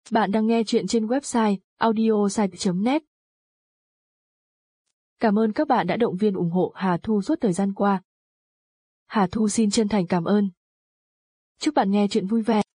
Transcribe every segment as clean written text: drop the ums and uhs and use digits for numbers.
Bạn đang nghe chuyện trên website audiosite.net. Cảm ơn các bạn đã động viên ủng hộ Hà Thu suốt thời gian qua. Hà Thu xin chân thành cảm ơn. Chúc bạn nghe chuyện vui vẻ.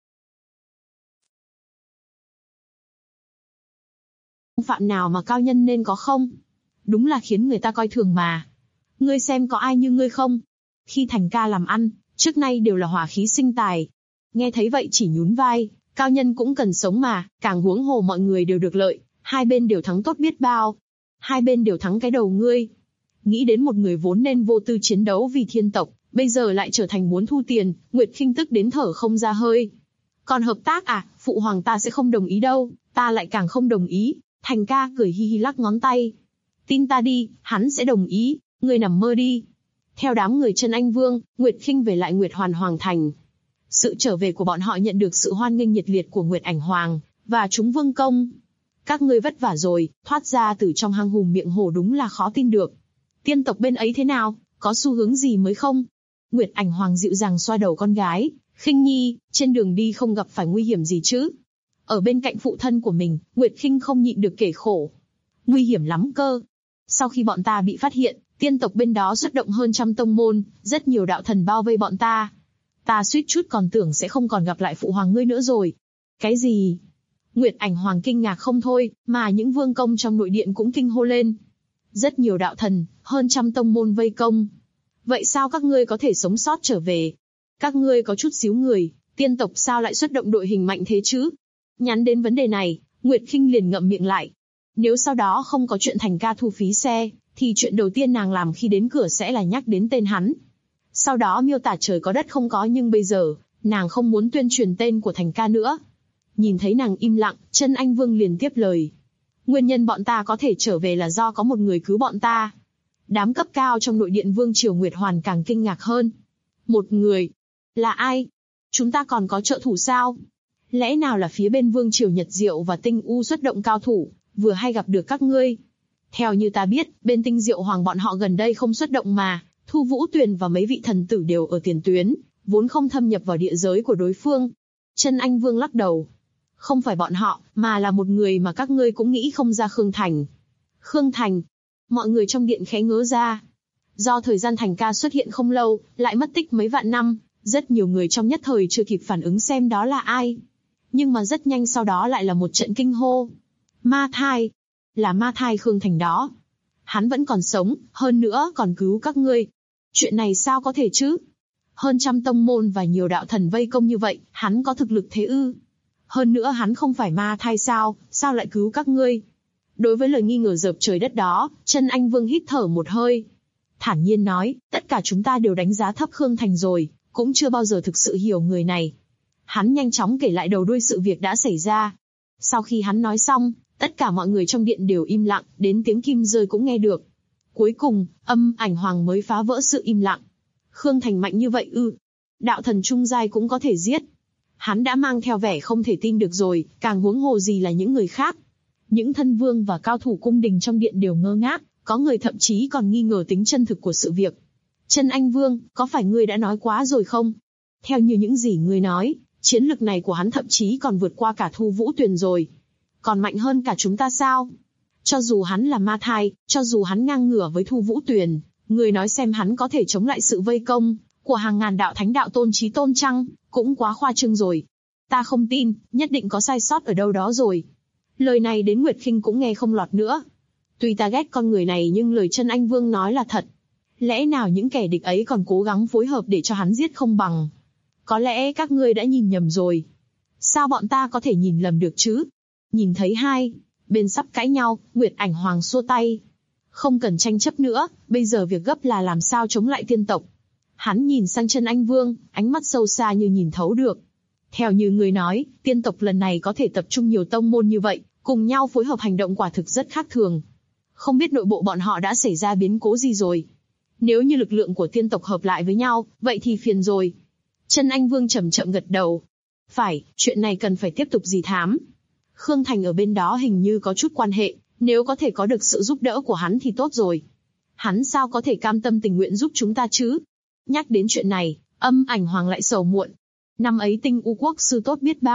Phạm nào mà cao nhân nên có không? Đúng là khiến người ta coi thường mà. Ngươi xem có ai như ngươi không? Khi thành ca làm ăn, trước nay đều là hỏa khí sinh tài. Nghe thấy vậy chỉ nhún vai, cao nhân cũng cần sống mà, càng huống hồ mọi người đều được lợi, hai bên đều thắng tốt biết bao. Hai bên đều thắng cái đầu ngươi. Nghĩ đến một người vốn nên vô tư chiến đấu vì thiên tộc, bây giờ lại trở thành muốn thu tiền, Nguyệt Khinh tức đến thở không ra hơi. Còn hợp tác à, phụ hoàng ta sẽ không đồng ý đâu, ta lại càng không đồng ý. Thành ca cười hi hi lắc ngón tay. Tin ta đi, hắn sẽ đồng ý, ngươi nằm mơ đi. Theo đám người Trân Anh Vương, Nguyệt Khinh về lại Nguyệt Hoàn Hoàng Thành. Sự trở về của bọn họ nhận được sự hoan nghênh nhiệt liệt của Nguyệt Ảnh Hoàng và chúng vương công. Các ngươi vất vả rồi, thoát ra từ trong hang hùm miệng hổ đúng là khó tin được. Tiên tộc bên ấy thế nào, có xu hướng gì mới không? Nguyệt Ảnh Hoàng dịu dàng xoa đầu con gái. Khinh nhi, trên đường đi không gặp phải nguy hiểm gì chứ? Ở bên cạnh phụ thân của mình, Nguyệt Khinh không nhịn được kể khổ. Nguy hiểm lắm cơ. Sau khi bọn ta bị phát hiện, tiên tộc bên đó xuất động hơn 100 tông môn, rất nhiều đạo thần bao vây bọn ta. Ta suýt chút còn tưởng sẽ không còn gặp lại phụ hoàng ngươi nữa rồi. Cái gì? Nguyệt Ảnh Hoàng kinh ngạc không thôi, mà những vương công trong nội điện cũng kinh hô lên. Rất nhiều đạo thần, hơn 100 tông môn vây công. Vậy sao các ngươi có thể sống sót trở về? Các ngươi có chút xíu người, tiên tộc sao lại xuất động đội hình mạnh thế chứ? Nhắn đến vấn đề này, Nguyệt Khinh liền ngậm miệng lại. Nếu sau đó không có chuyện Thành ca thu phí xe, thì chuyện đầu tiên nàng làm khi đến cửa sẽ là nhắc đến tên hắn. Sau đó miêu tả trời có đất không có, nhưng bây giờ, nàng không muốn tuyên truyền tên của Thành ca nữa. Nhìn thấy nàng im lặng, Trân Anh Vương liền tiếp lời. Nguyên nhân bọn ta có thể trở về là do có một người cứu bọn ta. Đám cấp cao trong nội điện Vương Triều Nguyệt Hoàn càng kinh ngạc hơn. Một người? Là ai? Chúng ta còn có trợ thủ sao? Lẽ nào là phía bên Vương Triều Nhật Diệu và Tinh U xuất động cao thủ, vừa hay gặp được các ngươi? Theo như ta biết, bên Tinh Diệu Hoàng bọn họ gần đây không xuất động mà, Thu Vũ Tuyền và mấy vị thần tử đều ở tiền tuyến, vốn không thâm nhập vào địa giới của đối phương. Trân Anh Vương lắc đầu. Không phải bọn họ, mà là một người mà các ngươi cũng nghĩ không ra, Khương Thành. Khương Thành? Mọi người trong điện khẽ ngớ ra. Do thời gian Thành ca xuất hiện không lâu, lại mất tích mấy vạn năm, rất nhiều người trong nhất thời chưa kịp phản ứng xem đó là ai. Nhưng mà rất nhanh sau đó lại là một trận kinh hô. Ma thai. Là ma thai Khương Thành đó. Hắn vẫn còn sống, hơn nữa còn cứu các ngươi. Chuyện này sao có thể chứ? Hơn 100 tông môn và nhiều đạo thần vây công như vậy, hắn có thực lực thế ư? Hơn nữa hắn không phải ma thai sao lại cứu các ngươi? Đối với lời nghi ngờ dợp trời đất đó, Trân Anh Vương hít thở một hơi. Thản nhiên nói, tất cả chúng ta đều đánh giá thấp Khương Thành rồi, cũng chưa bao giờ thực sự hiểu người này. Hắn nhanh chóng kể lại đầu đuôi sự việc đã xảy ra. Sau khi hắn nói xong, tất cả mọi người trong điện đều im lặng, đến tiếng kim rơi cũng nghe được. Cuối cùng, Ảnh Hoàng mới phá vỡ sự im lặng. Khương Thành mạnh như vậy ư? Đạo thần trung giai cũng có thể giết. Hắn đã mang theo vẻ không thể tin được rồi, càng huống hồ gì là những người khác. Những thân vương và cao thủ cung đình trong điện đều ngơ ngác, có người thậm chí còn nghi ngờ tính chân thực của sự việc. Trân Anh Vương, có phải ngươi đã nói quá rồi không? Theo như những gì ngươi nói, chiến lực này của hắn thậm chí còn vượt qua cả Thu Vũ Tuyền rồi. Còn mạnh hơn cả chúng ta sao? Cho dù hắn là ma thai, cho dù hắn ngang ngửa với Thu Vũ Tuyền, ngươi nói xem hắn có thể chống lại sự vây công của hàng ngàn đạo thánh đạo tôn chí tôn chăng? Cũng quá khoa trương rồi. Ta không tin, nhất định có sai sót ở đâu đó rồi. Lời này đến Nguyệt Khinh cũng nghe không lọt nữa. Tuy ta ghét con người này nhưng lời Trân Anh Vương nói là thật. Lẽ nào những kẻ địch ấy còn cố gắng phối hợp để cho hắn giết không bằng? Có lẽ các ngươi đã nhìn nhầm rồi. Sao bọn ta có thể nhìn lầm được chứ? Nhìn thấy hai bên sắp cãi nhau, Nguyệt Ảnh Hoàng xua tay. Không cần tranh chấp nữa, bây giờ việc gấp là làm sao chống lại tiên tộc. Hắn nhìn sang Trân Anh Vương, ánh mắt sâu xa như nhìn thấu được. Theo như người nói, tiên tộc lần này có thể tập trung nhiều tông môn như vậy, cùng nhau phối hợp hành động quả thực rất khác thường. Không biết nội bộ bọn họ đã xảy ra biến cố gì rồi. Nếu như lực lượng của tiên tộc hợp lại với nhau, vậy thì phiền rồi. Trân Anh Vương chậm chậm gật đầu. Phải, chuyện này cần phải tiếp tục dì thám. Khương Thành ở bên đó hình như có chút quan hệ, nếu có thể có được sự giúp đỡ của hắn thì tốt rồi. Hắn sao có thể cam tâm tình nguyện giúp chúng ta chứ? Nhắc đến chuyện này, Ảnh Hoàng lại sầu muộn. Năm ấy Tinh U Quốc sư tốt biết bao,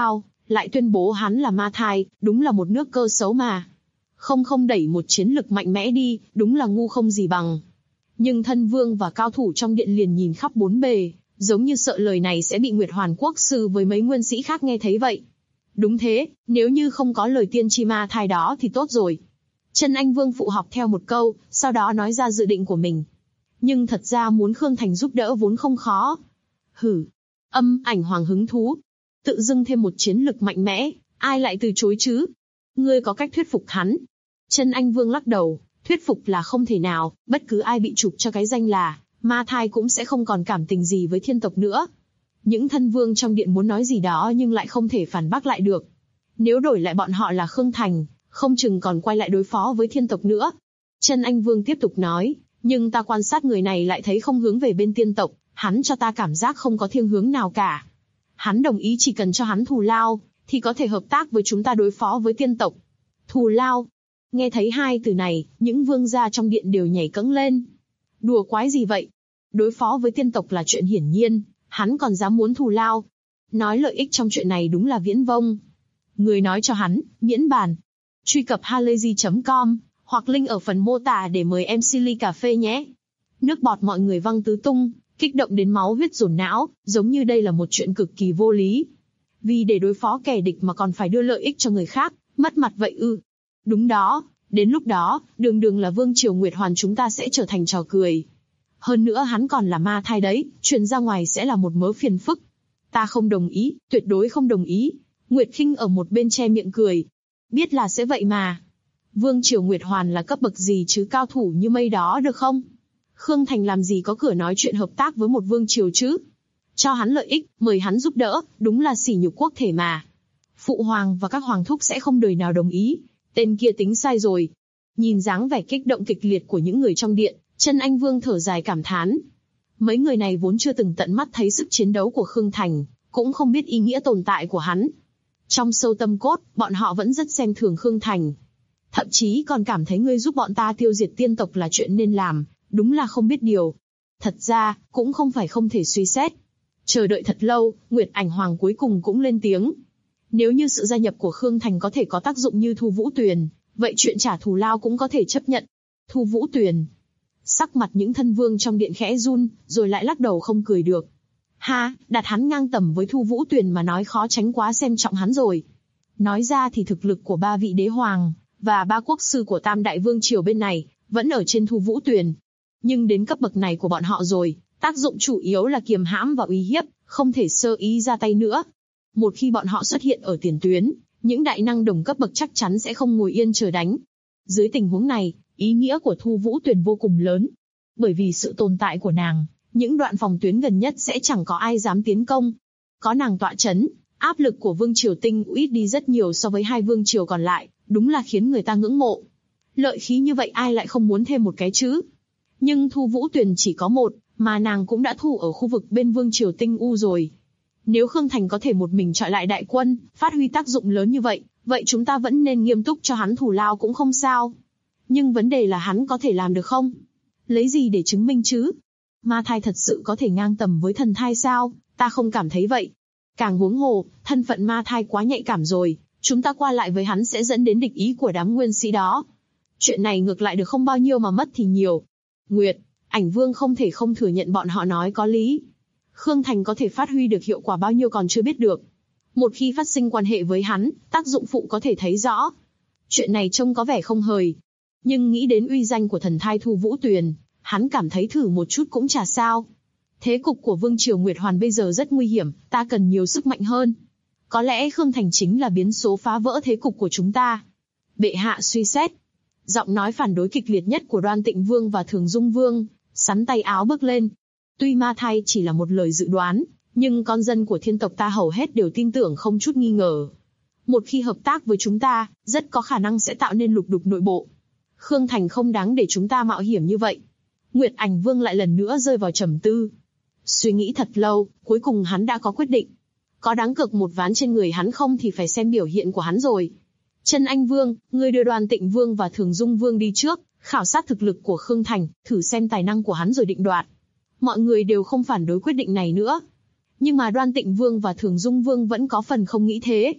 lại tuyên bố hắn là ma thai, đúng là một nước cơ xấu mà. Không đẩy một chiến lực mạnh mẽ đi, đúng là ngu không gì bằng. Nhưng thân vương và cao thủ trong điện liền nhìn khắp bốn bề, giống như sợ lời này sẽ bị Nguyệt Hoàn Quốc sư với mấy nguyên sĩ khác nghe thấy vậy. Đúng thế, nếu như không có lời tiên tri ma thai đó thì tốt rồi. Chân Anh Vương phụ học theo một câu, sau đó nói ra dự định của mình. Nhưng thật ra muốn Khương Thành giúp đỡ vốn không khó. Hử, Ảnh Hoàng hứng thú. Tự dưng thêm một chiến lực mạnh mẽ, ai lại từ chối chứ? Ngươi có cách thuyết phục hắn. Chân Anh Vương lắc đầu, thuyết phục là không thể nào, bất cứ ai bị chụp cho cái danh là ma thai cũng sẽ không còn cảm tình gì với thiên tộc nữa. Những thân vương trong điện muốn nói gì đó nhưng lại không thể phản bác lại được. Nếu đổi lại bọn họ là Khương Thành, không chừng còn quay lại đối phó với thiên tộc nữa. Chân Anh Vương tiếp tục nói, nhưng ta quan sát người này lại thấy không hướng về bên tiên tộc, hắn cho ta cảm giác không có thiên hướng nào cả. Hắn đồng ý chỉ cần cho hắn thù lao, thì có thể hợp tác với chúng ta đối phó với tiên tộc. Thù lao. Nghe thấy hai từ này, những vương gia trong điện đều nhảy cẫng lên. Đùa quái gì vậy? Đối phó với tiên tộc là chuyện hiển nhiên, hắn còn dám muốn thù lao. Nói lợi ích trong chuyện này đúng là viễn vông. Người nói cho hắn, miễn bàn. Truy cập halayzi.com, hoặc link ở phần mô tả để mời em Silly cà phê nhé. Nước bọt mọi người văng tứ tung, kích động đến máu huyết dồn não, giống như đây là một chuyện cực kỳ vô lý. Vì để đối phó kẻ địch mà còn phải đưa lợi ích cho người khác, mất mặt vậy ư? Đúng đó, đến lúc đó, đường là vương triều Nguyệt Hoàn chúng ta sẽ trở thành trò cười. Hơn nữa hắn còn là ma thai đấy, truyền ra ngoài sẽ là một mớ phiền phức. Ta không đồng ý, tuyệt đối không đồng ý. Nguyệt Khinh ở một bên che miệng cười. Biết là sẽ vậy mà. Vương triều Nguyệt Hoàn là cấp bậc gì chứ cao thủ như mây đó được không? Khương Thành làm gì có cửa nói chuyện hợp tác với một vương triều chứ? Cho hắn lợi ích, mời hắn giúp đỡ, đúng là sỉ nhục quốc thể mà. Phụ hoàng và các hoàng thúc sẽ không đời nào đồng ý. Tên kia tính sai rồi. Nhìn dáng vẻ kích động kịch liệt của những người trong điện, Chân Anh Vương thở dài cảm thán. Mấy người này vốn chưa từng tận mắt thấy sức chiến đấu của Khương Thành, cũng không biết ý nghĩa tồn tại của hắn. Trong sâu tâm cốt, bọn họ vẫn rất xem thường Khương Thành. Thậm chí còn cảm thấy ngươi giúp bọn ta tiêu diệt tiên tộc là chuyện nên làm, đúng là không biết điều. Thật ra, cũng không phải không thể suy xét. Chờ đợi thật lâu, Nguyệt Ảnh Hoàng cuối cùng cũng lên tiếng. Nếu như sự gia nhập của Khương Thành có thể có tác dụng như Thu Vũ Tuyền, vậy chuyện trả thù lao cũng có thể chấp nhận. Thu Vũ Tuyền. Sắc mặt những thân vương trong điện khẽ run, rồi lại lắc đầu không cười được. Ha, đặt hắn ngang tầm với Thu Vũ Tuyền mà nói khó tránh quá xem trọng hắn rồi. Nói ra thì thực lực của ba vị đế hoàng, và ba quốc sư của Tam Đại Vương Triều bên này, vẫn ở trên Thu Vũ Tuyền. Nhưng đến cấp bậc này của bọn họ rồi, tác dụng chủ yếu là kiềm hãm và uy hiếp, không thể sơ ý ra tay nữa. Một khi bọn họ xuất hiện ở tiền tuyến, những đại năng đồng cấp bậc chắc chắn sẽ không ngồi yên chờ đánh. Dưới tình huống này, ý nghĩa của Thu Vũ Tuyền vô cùng lớn. Bởi vì sự tồn tại của nàng, những đoạn phòng tuyến gần nhất sẽ chẳng có ai dám tiến công. Có nàng tọa chấn, áp lực của Vương Triều Tinh ít đi rất nhiều so với hai vương triều còn lại, đúng là khiến người ta ngưỡng mộ. Lợi khí như vậy ai lại không muốn thêm một cái chứ? Nhưng Thu Vũ Tuyền chỉ có một, mà nàng cũng đã thu ở khu vực bên Vương Triều Tinh U rồi. Nếu Khương Thành có thể một mình chọi lại đại quân, phát huy tác dụng lớn như vậy, vậy chúng ta vẫn nên nghiêm túc cho hắn thù lao cũng không sao. Nhưng vấn đề là hắn có thể làm được không? Lấy gì để chứng minh chứ? Ma thai thật sự có thể ngang tầm với thần thai sao? Ta không cảm thấy vậy. Càng huống hồ, thân phận ma thai quá nhạy cảm rồi, chúng ta qua lại với hắn sẽ dẫn đến địch ý của đám nguyên sĩ đó. Chuyện này ngược lại được không bao nhiêu mà mất thì nhiều. Nguyệt, Ảnh Vương không thể không thừa nhận bọn họ nói có lý. Khương Thành có thể phát huy được hiệu quả bao nhiêu còn chưa biết được. Một khi phát sinh quan hệ với hắn, tác dụng phụ có thể thấy rõ. Chuyện này trông có vẻ không hời. Nhưng nghĩ đến uy danh của thần thai Thu Vũ Tuyền, hắn cảm thấy thử một chút cũng chả sao. Thế cục của Vương Triều Nguyệt Hoàn bây giờ rất nguy hiểm, ta cần nhiều sức mạnh hơn. Có lẽ Khương Thành chính là biến số phá vỡ thế cục của chúng ta. Bệ hạ suy xét. Giọng nói phản đối kịch liệt nhất của Đoan Tịnh Vương và Thường Dung Vương, sắn tay áo bước lên. Tuy ma thai chỉ là một lời dự đoán, nhưng con dân của thiên tộc ta hầu hết đều tin tưởng không chút nghi ngờ. Một khi hợp tác với chúng ta, rất có khả năng sẽ tạo nên lục đục nội bộ. Khương Thành không đáng để chúng ta mạo hiểm như vậy. Nguyệt Ảnh Vương lại lần nữa rơi vào trầm tư. Suy nghĩ thật lâu, cuối cùng hắn đã có quyết định. Có đáng cược một ván trên người hắn không thì phải xem biểu hiện của hắn rồi. Chân Anh Vương, ngươi đưa Đoan Tịnh Vương và Thường Dung Vương đi trước, khảo sát thực lực của Khương Thành, thử xem tài năng của hắn rồi định đoạt. Mọi người đều không phản đối quyết định này nữa. Nhưng mà Đoan Tịnh Vương và Thường Dung Vương vẫn có phần không nghĩ thế.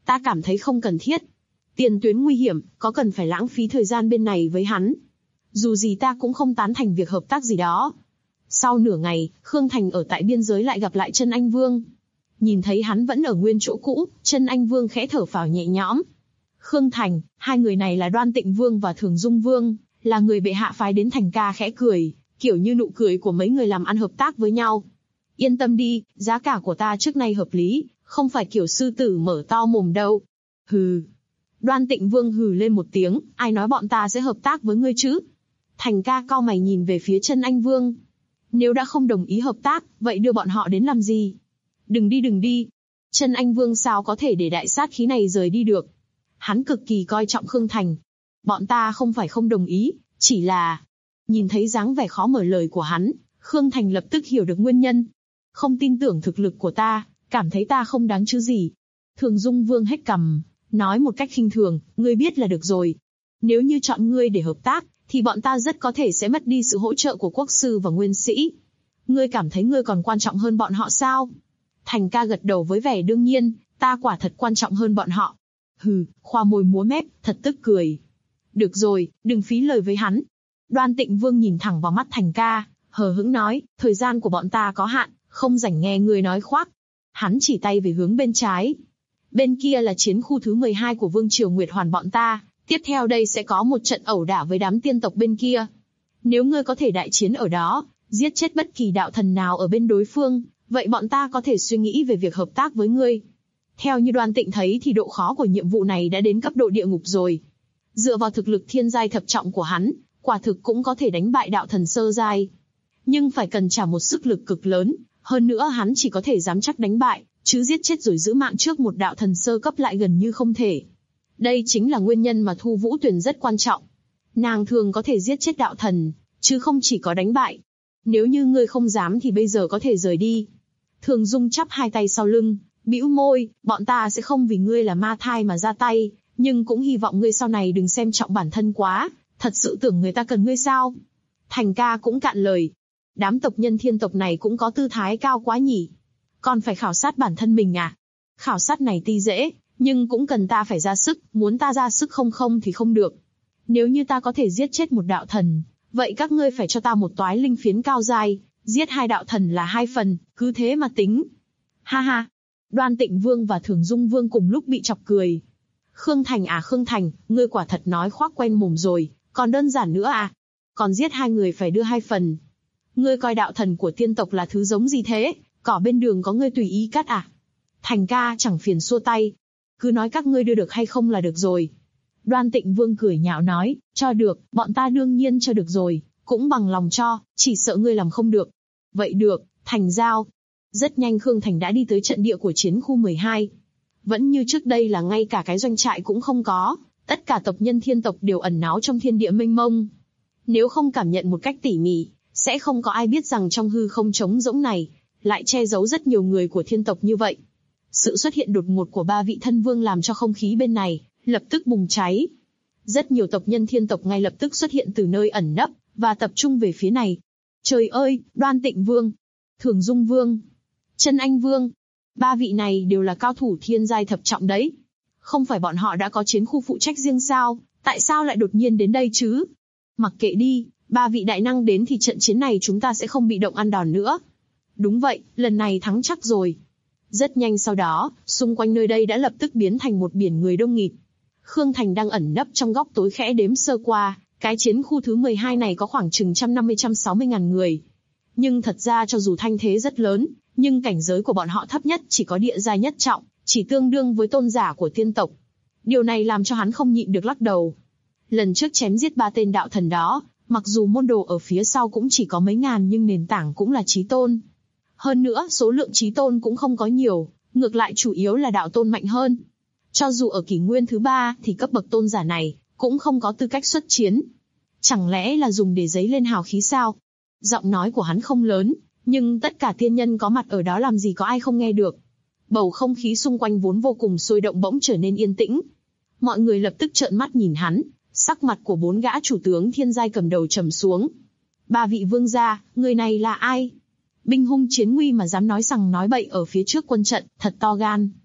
Ta cảm thấy không cần thiết. Tiền tuyến nguy hiểm, có cần phải lãng phí thời gian bên này với hắn. Dù gì ta cũng không tán thành việc hợp tác gì đó. Sau nửa ngày, Khương Thành ở tại biên giới lại gặp lại Chân Anh Vương. Nhìn thấy hắn vẫn ở nguyên chỗ cũ, Chân Anh Vương khẽ thở phào nhẹ nhõm. Khương Thành, hai người này là Đoan Tịnh Vương và Thường Dung Vương, là người bệ hạ phái đến Thành Ca, khẽ cười, kiểu như nụ cười của mấy người làm ăn hợp tác với nhau. Yên tâm đi, giá cả của ta trước nay hợp lý, không phải kiểu sư tử mở to mồm đâu. Hừ. Đoan Tịnh Vương hừ lên một tiếng, ai nói bọn ta sẽ hợp tác với ngươi chứ? Thành Ca cau mày nhìn về phía Chân Anh Vương. Nếu đã không đồng ý hợp tác, vậy đưa bọn họ đến làm gì? Đừng đi. Chân Anh Vương sao có thể để đại sát khí này rời đi được? Hắn cực kỳ coi trọng Khương Thành. Bọn ta không phải không đồng ý, chỉ là... Nhìn thấy dáng vẻ khó mở lời của hắn, Khương Thành lập tức hiểu được nguyên nhân. Không tin tưởng thực lực của ta, cảm thấy ta không đáng chứ gì. Thường Dung Vương hét cằm, nói một cách khinh thường, ngươi biết là được rồi. Nếu như chọn ngươi để hợp tác, thì bọn ta rất có thể sẽ mất đi sự hỗ trợ của quốc sư và nguyên sĩ. Ngươi cảm thấy ngươi còn quan trọng hơn bọn họ sao? Thành Ca gật đầu với vẻ đương nhiên, ta quả thật quan trọng hơn bọn họ. Hừ, khoa môi múa mép, thật tức cười. Được rồi, đừng phí lời với hắn. Đoan Tịnh Vương nhìn thẳng vào mắt Thành Ca, hờ hững nói, thời gian của bọn ta có hạn, không rảnh nghe người nói khoác. Hắn chỉ tay về hướng bên trái. Bên kia là chiến khu thứ 12 của Vương Triều Nguyệt Hoàn bọn ta, tiếp theo đây sẽ có một trận ẩu đả với đám tiên tộc bên kia. Nếu ngươi có thể đại chiến ở đó, giết chết bất kỳ đạo thần nào ở bên đối phương, vậy bọn ta có thể suy nghĩ về việc hợp tác với ngươi. Theo như Đoan Tịnh thấy thì độ khó của nhiệm vụ này đã đến cấp độ địa ngục rồi. Dựa vào thực lực thiên giai thập trọng của hắn, quả thực cũng có thể đánh bại đạo thần sơ giai. Nhưng phải cần trả một sức lực cực lớn, hơn nữa hắn chỉ có thể dám chắc đánh bại, chứ giết chết rồi giữ mạng trước một đạo thần sơ cấp lại gần như không thể. Đây chính là nguyên nhân mà Thu Vũ Tuyền rất quan trọng. Nàng thường có thể giết chết đạo thần, chứ không chỉ có đánh bại. Nếu như ngươi không dám thì bây giờ có thể rời đi. Thường Dung chắp hai tay sau lưng, bĩu môi, bọn ta sẽ không vì ngươi là ma thai mà ra tay, nhưng cũng hy vọng ngươi sau này đừng xem trọng bản thân quá, thật sự tưởng người ta cần ngươi sao? Thành Ca cũng cạn lời. Đám tộc nhân thiên tộc này cũng có tư thái cao quá nhỉ. Còn phải khảo sát bản thân mình à? Khảo sát này tuy dễ, nhưng cũng cần ta phải ra sức, muốn ta ra sức không thì không được. Nếu như ta có thể giết chết một đạo thần, vậy các ngươi phải cho ta một toái linh phiến cao giai, giết hai đạo thần là 2 phần, cứ thế mà tính. Ha ha. Đoan Tịnh Vương và Thường Dung Vương cùng lúc bị chọc cười. Khương Thành, ngươi quả thật nói khoác quen mồm rồi, còn đơn giản nữa à? Còn giết hai người phải đưa 2 phần. Ngươi coi đạo thần của tiên tộc là thứ giống gì thế? Cỏ bên đường có ngươi tùy ý cắt à? Thành Ca chẳng phiền xua tay. Cứ nói các ngươi đưa được hay không là được rồi. Đoan Tịnh Vương cười nhạo nói, cho được, bọn ta đương nhiên cho được rồi, cũng bằng lòng cho, chỉ sợ ngươi làm không được. Vậy được, thành giao. Rất nhanh Khương Thành đã đi tới trận địa của chiến khu 12. Vẫn như trước đây là ngay cả cái doanh trại cũng không có, tất cả tộc nhân thiên tộc đều ẩn náu trong thiên địa mênh mông. Nếu không cảm nhận một cách tỉ mỉ, sẽ không có ai biết rằng trong hư không trống rỗng này, lại che giấu rất nhiều người của thiên tộc như vậy. Sự xuất hiện đột ngột của 3 vị thân vương làm cho không khí bên này lập tức bùng cháy. Rất nhiều tộc nhân thiên tộc ngay lập tức xuất hiện từ nơi ẩn nấp, và tập trung về phía này. Trời ơi, Đoan Tịnh Vương, Thường Dung Vương, Chân Anh Vương, 3 vị này đều là cao thủ thiên giai thập trọng đấy. Không phải bọn họ đã có chiến khu phụ trách riêng sao, tại sao lại đột nhiên đến đây chứ? Mặc kệ đi, 3 vị đại năng đến thì trận chiến này chúng ta sẽ không bị động ăn đòn nữa. Đúng vậy, lần này thắng chắc rồi. Rất nhanh sau đó, xung quanh nơi đây đã lập tức biến thành một biển người đông nghịt. Khương Thành đang ẩn nấp trong góc tối khẽ đếm sơ qua, cái chiến khu thứ 12 này có khoảng chừng 150-160 ngàn người. Nhưng thật ra cho dù thanh thế rất lớn, nhưng cảnh giới của bọn họ thấp nhất chỉ có địa giai nhất trọng, chỉ tương đương với tôn giả của tiên tộc. Điều này làm cho hắn không nhịn được lắc đầu. Lần trước chém giết 3 tên đạo thần đó, mặc dù môn đồ ở phía sau cũng chỉ có mấy ngàn nhưng nền tảng cũng là chí tôn. Hơn nữa, số lượng chí tôn cũng không có nhiều, ngược lại chủ yếu là đạo tôn mạnh hơn. Cho dù ở kỷ nguyên thứ 3 thì cấp bậc tôn giả này cũng không có tư cách xuất chiến. Chẳng lẽ là dùng để dấy lên hào khí sao? Giọng nói của hắn không lớn, nhưng tất cả tiên nhân có mặt ở đó làm gì có ai không nghe được. Bầu không khí xung quanh vốn vô cùng sôi động bỗng trở nên yên tĩnh. Mọi người lập tức trợn mắt nhìn hắn, sắc mặt của 4 gã chủ tướng thiên giai cầm đầu trầm xuống. 3 vị vương gia, người này là ai? Binh hung chiến nguy mà dám nói sằng nói bậy ở phía trước quân trận, thật to gan.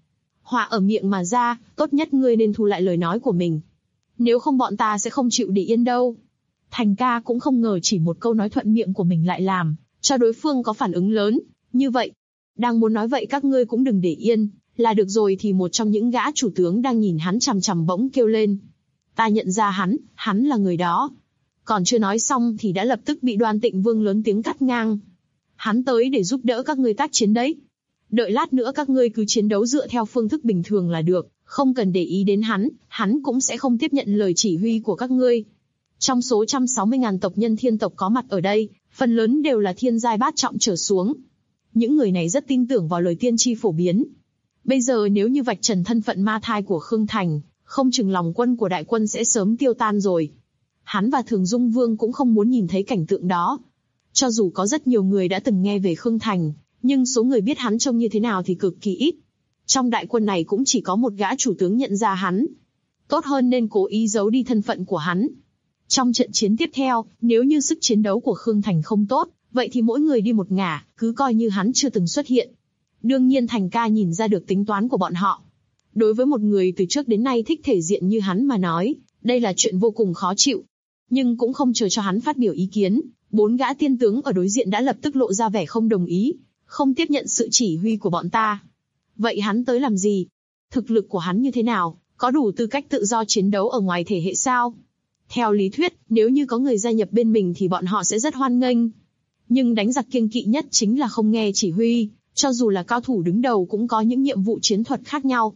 Họa ở miệng mà ra, tốt nhất ngươi nên thu lại lời nói của mình. Nếu không bọn ta sẽ không chịu để yên đâu. Thành ca cũng không ngờ chỉ một câu nói thuận miệng của mình lại làm cho đối phương có phản ứng lớn như vậy. Đang muốn nói vậy các ngươi cũng đừng để yên, là được rồi thì một trong những gã chủ tướng đang nhìn hắn chằm chằm bỗng kêu lên. Ta nhận ra hắn là người đó. Còn chưa nói xong thì đã lập tức bị Đoan Tịnh Vương lớn tiếng cắt ngang. Hắn tới để giúp đỡ các ngươi tác chiến đấy. Đợi lát nữa các ngươi cứ chiến đấu dựa theo phương thức bình thường là được, không cần để ý đến hắn cũng sẽ không tiếp nhận lời chỉ huy của các ngươi. Trong số 160.000 tộc nhân thiên tộc có mặt ở đây, phần lớn đều là thiên giai bát trọng trở xuống. Những người này rất tin tưởng vào lời tiên tri phổ biến. Bây giờ nếu như vạch trần thân phận ma thai của Khương Thành, không chừng lòng quân của đại quân sẽ sớm tiêu tan rồi. Hắn và Thường Dung Vương cũng không muốn nhìn thấy cảnh tượng đó. Cho dù có rất nhiều người đã từng nghe về Khương Thành, nhưng số người biết hắn trông như thế nào thì cực kỳ ít. Trong đại quân này cũng chỉ có một gã chủ tướng nhận ra hắn. Tốt hơn nên cố ý giấu đi thân phận của hắn. Trong trận chiến tiếp theo, nếu như sức chiến đấu của Khương Thành không tốt, vậy thì mỗi người đi một ngả, cứ coi như hắn chưa từng xuất hiện. Đương nhiên Thành ca nhìn ra được tính toán của bọn họ. Đối với một người từ trước đến nay thích thể diện như hắn mà nói, đây là chuyện vô cùng khó chịu. Nhưng cũng không chờ cho hắn phát biểu ý kiến, 4 gã tiên tướng ở đối diện đã lập tức lộ ra vẻ không đồng ý, không tiếp nhận sự chỉ huy của bọn ta. Vậy hắn tới làm gì? Thực lực của hắn như thế nào? Có đủ tư cách tự do chiến đấu ở ngoài thể hệ sao? Theo lý thuyết, nếu như có người gia nhập bên mình thì bọn họ sẽ rất hoan nghênh. Nhưng đánh giặc kiêng kỵ nhất chính là không nghe chỉ huy, cho dù là cao thủ đứng đầu cũng có những nhiệm vụ chiến thuật khác nhau.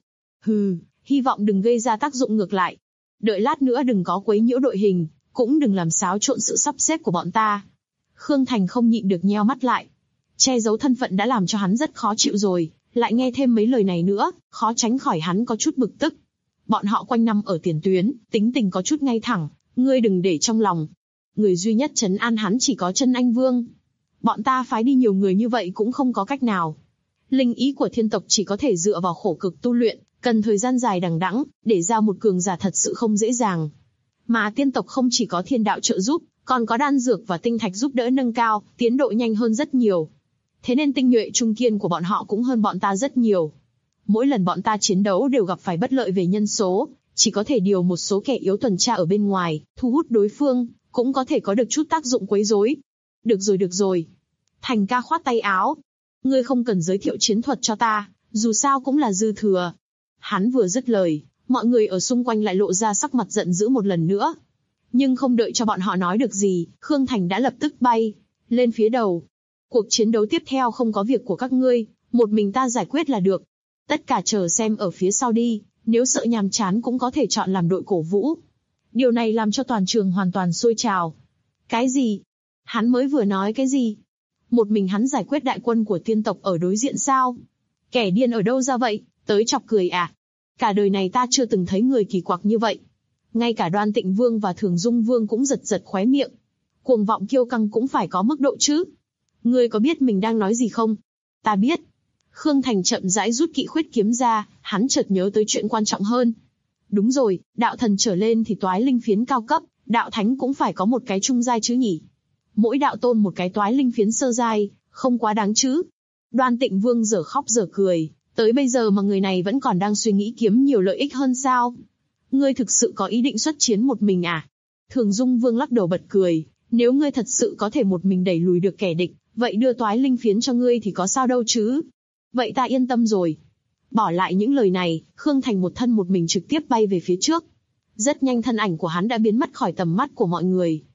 Hy vọng đừng gây ra tác dụng ngược lại. Đợi lát nữa đừng có quấy nhiễu đội hình, cũng đừng làm xáo trộn sự sắp xếp của bọn ta. Khương Thành không nhịn được nheo mắt lại. Che giấu thân phận đã làm cho hắn rất khó chịu rồi, lại nghe thêm mấy lời này nữa, khó tránh khỏi hắn có chút bực tức. Bọn họ quanh năm ở tiền tuyến, tính tình có chút ngay thẳng, ngươi đừng để trong lòng. Người duy nhất trấn an hắn chỉ có Chân Anh Vương. Bọn ta phái đi nhiều người như vậy cũng không có cách nào. Linh ý của thiên tộc chỉ có thể dựa vào khổ cực tu luyện, cần thời gian dài đằng đẵng, để ra một cường giả thật sự không dễ dàng. Mà tiên tộc không chỉ có thiên đạo trợ giúp, còn có đan dược và tinh thạch giúp đỡ nâng cao, tiến độ nhanh hơn rất nhiều. Thế nên tinh nhuệ trung kiên của bọn họ cũng hơn bọn ta rất nhiều. Mỗi lần bọn ta chiến đấu đều gặp phải bất lợi về nhân số, chỉ có thể điều một số kẻ yếu tuần tra ở bên ngoài, thu hút đối phương, cũng có thể có được chút tác dụng quấy rối. Được rồi. Thành ca khoát tay áo. Ngươi không cần giới thiệu chiến thuật cho ta, dù sao cũng là dư thừa. Hắn vừa dứt lời, mọi người ở xung quanh lại lộ ra sắc mặt giận dữ một lần nữa. Nhưng không đợi cho bọn họ nói được gì, Khương Thành đã lập tức bay lên phía đầu. Cuộc chiến đấu tiếp theo không có việc của các ngươi, một mình ta giải quyết là được. Tất cả chờ xem ở phía sau đi, nếu sợ nhàm chán cũng có thể chọn làm đội cổ vũ. Điều này làm cho toàn trường hoàn toàn sôi trào. Cái gì? Hắn mới vừa nói cái gì? Một mình hắn giải quyết đại quân của tiên tộc ở đối diện sao? Kẻ điên ở đâu ra vậy? Tới chọc cười à? Cả đời này ta chưa từng thấy người kỳ quặc như vậy. Ngay cả Đoan Tịnh Vương và Thường Dung Vương cũng giật khóe miệng. Cuồng vọng kiêu căng cũng phải có mức độ chứ. Ngươi có biết mình đang nói gì không? Ta biết. Khương Thành chậm rãi rút kỵ khuyết kiếm ra, hắn chợt nhớ tới chuyện quan trọng hơn. Đúng rồi, đạo thần trở lên thì toái linh phiến cao cấp, đạo thánh cũng phải có một cái trung giai chứ nhỉ? Mỗi đạo tôn một cái toái linh phiến sơ giai, không quá đáng chứ? Đoan Tịnh Vương dở khóc dở cười, tới bây giờ mà người này vẫn còn đang suy nghĩ kiếm nhiều lợi ích hơn sao? Ngươi thực sự có ý định xuất chiến một mình à? Thường Dung Vương lắc đầu bật cười, nếu ngươi thật sự có thể một mình đẩy lùi được kẻ địch, vậy đưa toái linh phiến cho ngươi thì có sao đâu chứ? Vậy ta yên tâm rồi. Bỏ lại những lời này, Khương Thành một thân một mình trực tiếp bay về phía trước. Rất nhanh thân ảnh của hắn đã biến mất khỏi tầm mắt của mọi người.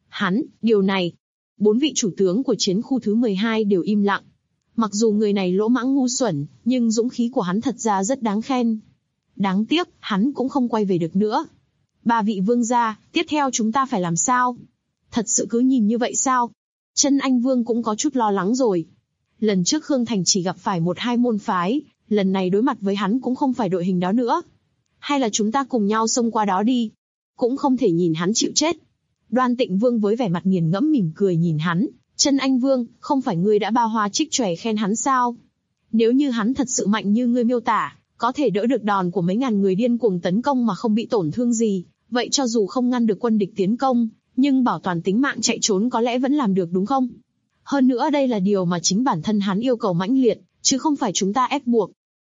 Điều này. 4 vị chủ tướng của chiến khu thứ 12 đều im lặng. Mặc dù người này lỗ mãng ngu xuẩn, nhưng dũng khí của hắn thật ra rất đáng khen. Đáng tiếc, hắn cũng không quay về được nữa. 3 vị vương gia, tiếp theo chúng ta phải làm sao? Thật sự cứ nhìn như vậy sao? Chân Anh Vương cũng có chút lo lắng rồi. Lần trước Khương Thành chỉ gặp phải 1-2 môn phái, lần này đối mặt với hắn cũng không phải đội hình đó nữa. Hay là chúng ta cùng nhau xông qua đó đi? Cũng không thể nhìn hắn chịu chết. Đoan Tịnh Vương với vẻ mặt nghiền ngẫm mỉm cười nhìn hắn. Chân Anh Vương, không phải ngươi đã ba hoa trích chòe khen hắn sao? Nếu như hắn thật sự mạnh như ngươi miêu tả, có thể đỡ được đòn của mấy ngàn người điên cuồng tấn công mà không bị tổn thương gì, vậy cho dù không ngăn được quân địch tiến công, nhưng bảo toàn tính mạng chạy trốn có lẽ vẫn làm được đúng không? Hơn nữa đây là điều mà chính bản thân hắn yêu cầu mãnh liệt, chứ không phải chúng ta ép buộc.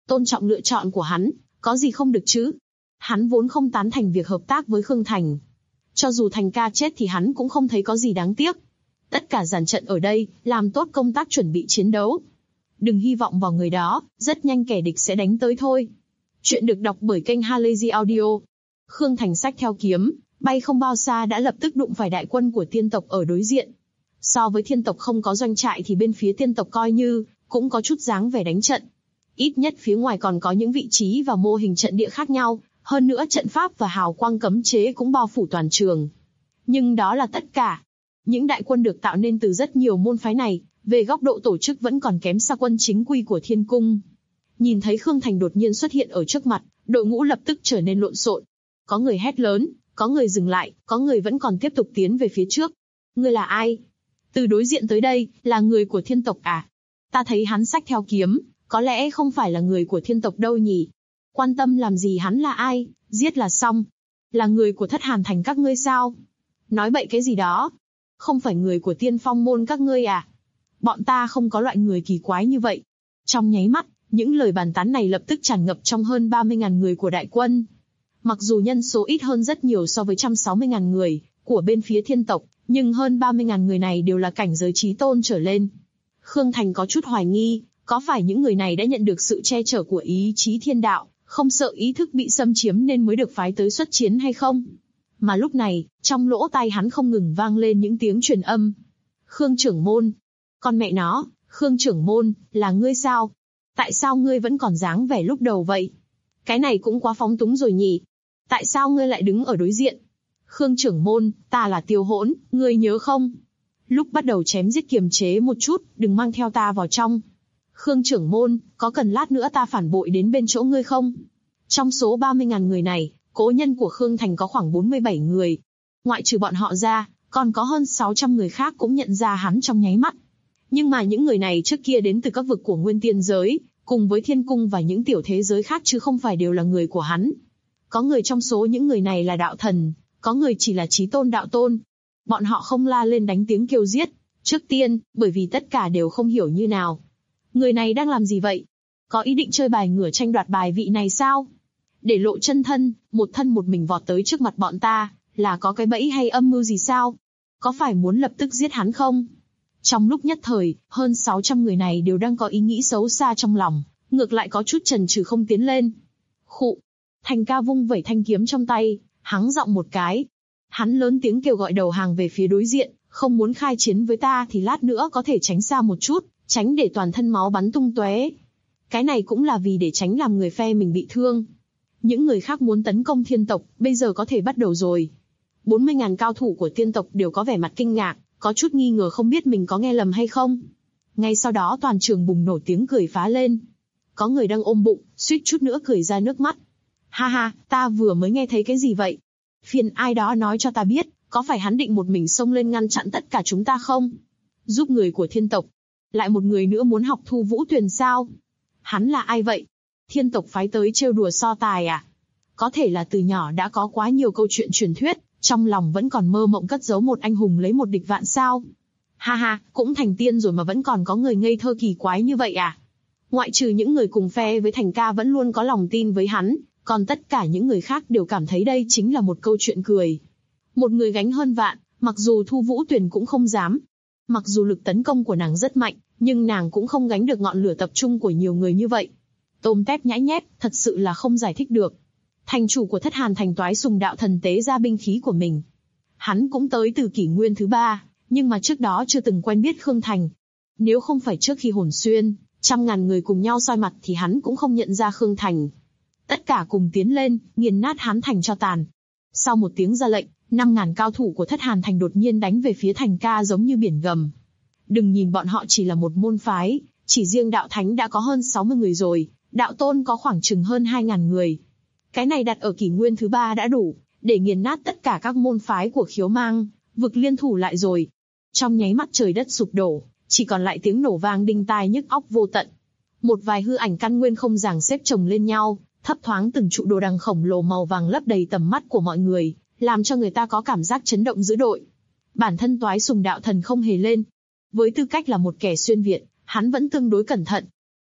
tôn trọng lựa chọn của hắn, có gì không được chứ? Hắn vốn không tán thành việc hợp tác với Khương Thành. Cho dù Thành ca chết thì hắn cũng không thấy có gì đáng tiếc. Tất cả dàn trận ở đây, làm tốt công tác chuẩn bị chiến đấu. Đừng hy vọng vào người đó, rất nhanh kẻ địch sẽ đánh tới thôi. Chuyện được đọc bởi kênh Halazy Audio. Khương Thành xách theo kiếm, bay không bao xa đã lập tức đụng phải đại quân của tiên tộc ở đối diện. So với thiên tộc không có doanh trại thì bên phía tiên tộc coi như cũng có chút dáng vẻ đánh trận. Ít nhất phía ngoài còn có những vị trí và mô hình trận địa khác nhau, hơn nữa trận pháp và hào quang cấm chế cũng bao phủ toàn trường. Nhưng đó là tất cả. Những đại quân được tạo nên từ rất nhiều môn phái này, về góc độ tổ chức vẫn còn kém xa quân chính quy của Thiên Cung. Nhìn thấy Khương Thành đột nhiên xuất hiện ở trước mặt, đội ngũ lập tức trở nên lộn xộn. Có người hét lớn, có người dừng lại, có người vẫn còn tiếp tục tiến về phía trước. Ngươi là ai? Từ đối diện tới đây, là người của thiên tộc à? Ta thấy hắn xách theo kiếm, có lẽ không phải là người của thiên tộc đâu nhỉ? Quan tâm làm gì hắn là ai, giết là xong. Là người của Thất Hàn Thành các ngươi sao? Nói bậy cái gì đó? Không phải người của Tiên Phong môn các ngươi à? Bọn ta không có loại người kỳ quái như vậy. Trong nháy mắt, những lời bàn tán này lập tức tràn ngập trong hơn 30.000 người của đại quân. Mặc dù nhân số ít hơn rất nhiều so với 160.000 người của bên phía thiên tộc, nhưng hơn 30.000 người này đều là cảnh giới chí tôn trở lên. Khương Thành có chút hoài nghi, có phải những người này đã nhận được sự che chở của ý chí thiên đạo, không sợ ý thức bị xâm chiếm nên mới được phái tới xuất chiến hay không? Mà lúc này, trong lỗ tai hắn không ngừng vang lên những tiếng truyền âm. Khương trưởng môn. Con mẹ nó, Khương trưởng môn, là ngươi sao? Tại sao ngươi vẫn còn dáng vẻ lúc đầu vậy? Cái này cũng quá phóng túng rồi nhỉ? Tại sao ngươi lại đứng ở đối diện? Khương trưởng môn, ta là Tiêu Hỗn, ngươi nhớ không? Lúc bắt đầu chém giết kiềm chế một chút, đừng mang theo ta vào trong. Khương trưởng môn, có cần lát nữa ta phản bội đến bên chỗ ngươi không? Trong số 30.000 người này, cố nhân của Khương Thành có khoảng 47 người. Ngoại trừ bọn họ ra, còn có hơn 600 người khác cũng nhận ra hắn trong nháy mắt. Nhưng mà những người này trước kia đến từ các vực của Nguyên Tiên giới, cùng với Thiên Cung và những tiểu thế giới khác chứ không phải đều là người của hắn. Có người trong số những người này là đạo thần, có người chỉ là chí tôn đạo tôn. Bọn họ không la lên đánh tiếng kêu giết. Trước tiên, bởi vì tất cả đều không hiểu như nào. Người này đang làm gì vậy? Có ý định chơi bài ngửa tranh đoạt bài vị này sao? Để lộ chân thân một mình vọt tới trước mặt bọn ta, là có cái bẫy hay âm mưu gì sao? Có phải muốn lập tức giết hắn không? Trong lúc nhất thời, hơn 600 người này đều đang có ý nghĩ xấu xa trong lòng, ngược lại có chút chần chừ không tiến lên. Khụ! Thành ca vung vẩy thanh kiếm trong tay, hắng giọng một cái. Hắn lớn tiếng kêu gọi đầu hàng về phía đối diện, không muốn khai chiến với ta thì lát nữa có thể tránh xa một chút, tránh để toàn thân máu bắn tung tóe. Cái này cũng là vì để tránh làm người phe mình bị thương. Những người khác muốn tấn công thiên tộc, bây giờ có thể bắt đầu rồi. 40.000 cao thủ của tiên tộc đều có vẻ mặt kinh ngạc, có chút nghi ngờ không biết mình có nghe lầm hay không. Ngay sau đó toàn trường bùng nổ tiếng cười phá lên. Có người đang ôm bụng, suýt chút nữa cười ra nước mắt. Ha ha, ta vừa mới nghe thấy cái gì vậy? Phiền ai đó nói cho ta biết, có phải hắn định một mình xông lên ngăn chặn tất cả chúng ta không? Giúp người của thiên tộc. Lại một người nữa muốn học Thu Vũ Tuyền sao? Hắn là ai vậy? Thiên tộc phái tới trêu đùa so tài à? Có thể là từ nhỏ đã có quá nhiều câu chuyện truyền thuyết, trong lòng vẫn còn mơ mộng cất giấu một anh hùng lấy một địch vạn sao? Ha ha, cũng thành tiên rồi mà vẫn còn có người ngây thơ kỳ quái như vậy à? Ngoại trừ những người cùng phe với Thành ca vẫn luôn có lòng tin với hắn, còn tất cả những người khác đều cảm thấy đây chính là một câu chuyện cười. Một người gánh hơn vạn, mặc dù Thu Vũ Tuyền cũng không dám. Mặc dù lực tấn công của nàng rất mạnh, nhưng nàng cũng không gánh được ngọn lửa tập trung của nhiều người như vậy. Tôm tép nhãi nhép, thật sự là không giải thích được. Thành chủ của Thất Hàn Thành Toái Sùng đạo thần tế ra binh khí của mình. Hắn cũng tới từ kỷ nguyên thứ 3, nhưng mà trước đó chưa từng quen biết Khương Thành. Nếu không phải trước khi hồn xuyên, 100.000 người cùng nhau soi mặt thì hắn cũng không nhận ra Khương Thành. Tất cả cùng tiến lên, nghiền nát hắn thành tro tàn. Sau một tiếng ra lệnh, 5.000 cao thủ của Thất Hàn Thành đột nhiên đánh về phía Thành ca giống như biển gầm. Đừng nhìn bọn họ chỉ là một môn phái, chỉ riêng đạo thánh đã có hơn 60 người rồi, đạo tôn có khoảng chừng hơn 2.000 người. Cái này đặt ở kỷ nguyên thứ 3 đã đủ, để nghiền nát tất cả các môn phái của Khiếu Mang, vực liên thủ lại rồi. Trong nháy mắt trời đất sụp đổ, chỉ còn lại tiếng nổ vang đinh tai nhức óc vô tận. Một vài hư ảnh căn nguyên không dàng xếp chồng lên nhau, thấp thoáng từng trụ đồ đằng khổng lồ màu vàng lấp đầy tầm mắt của mọi người, làm cho người ta có cảm giác chấn động dữ dội. Bản thân Toái Sùng đạo thần không hề lên. Với tư cách là một kẻ xuyên Việt, hắn vẫn tương đối cẩn thận.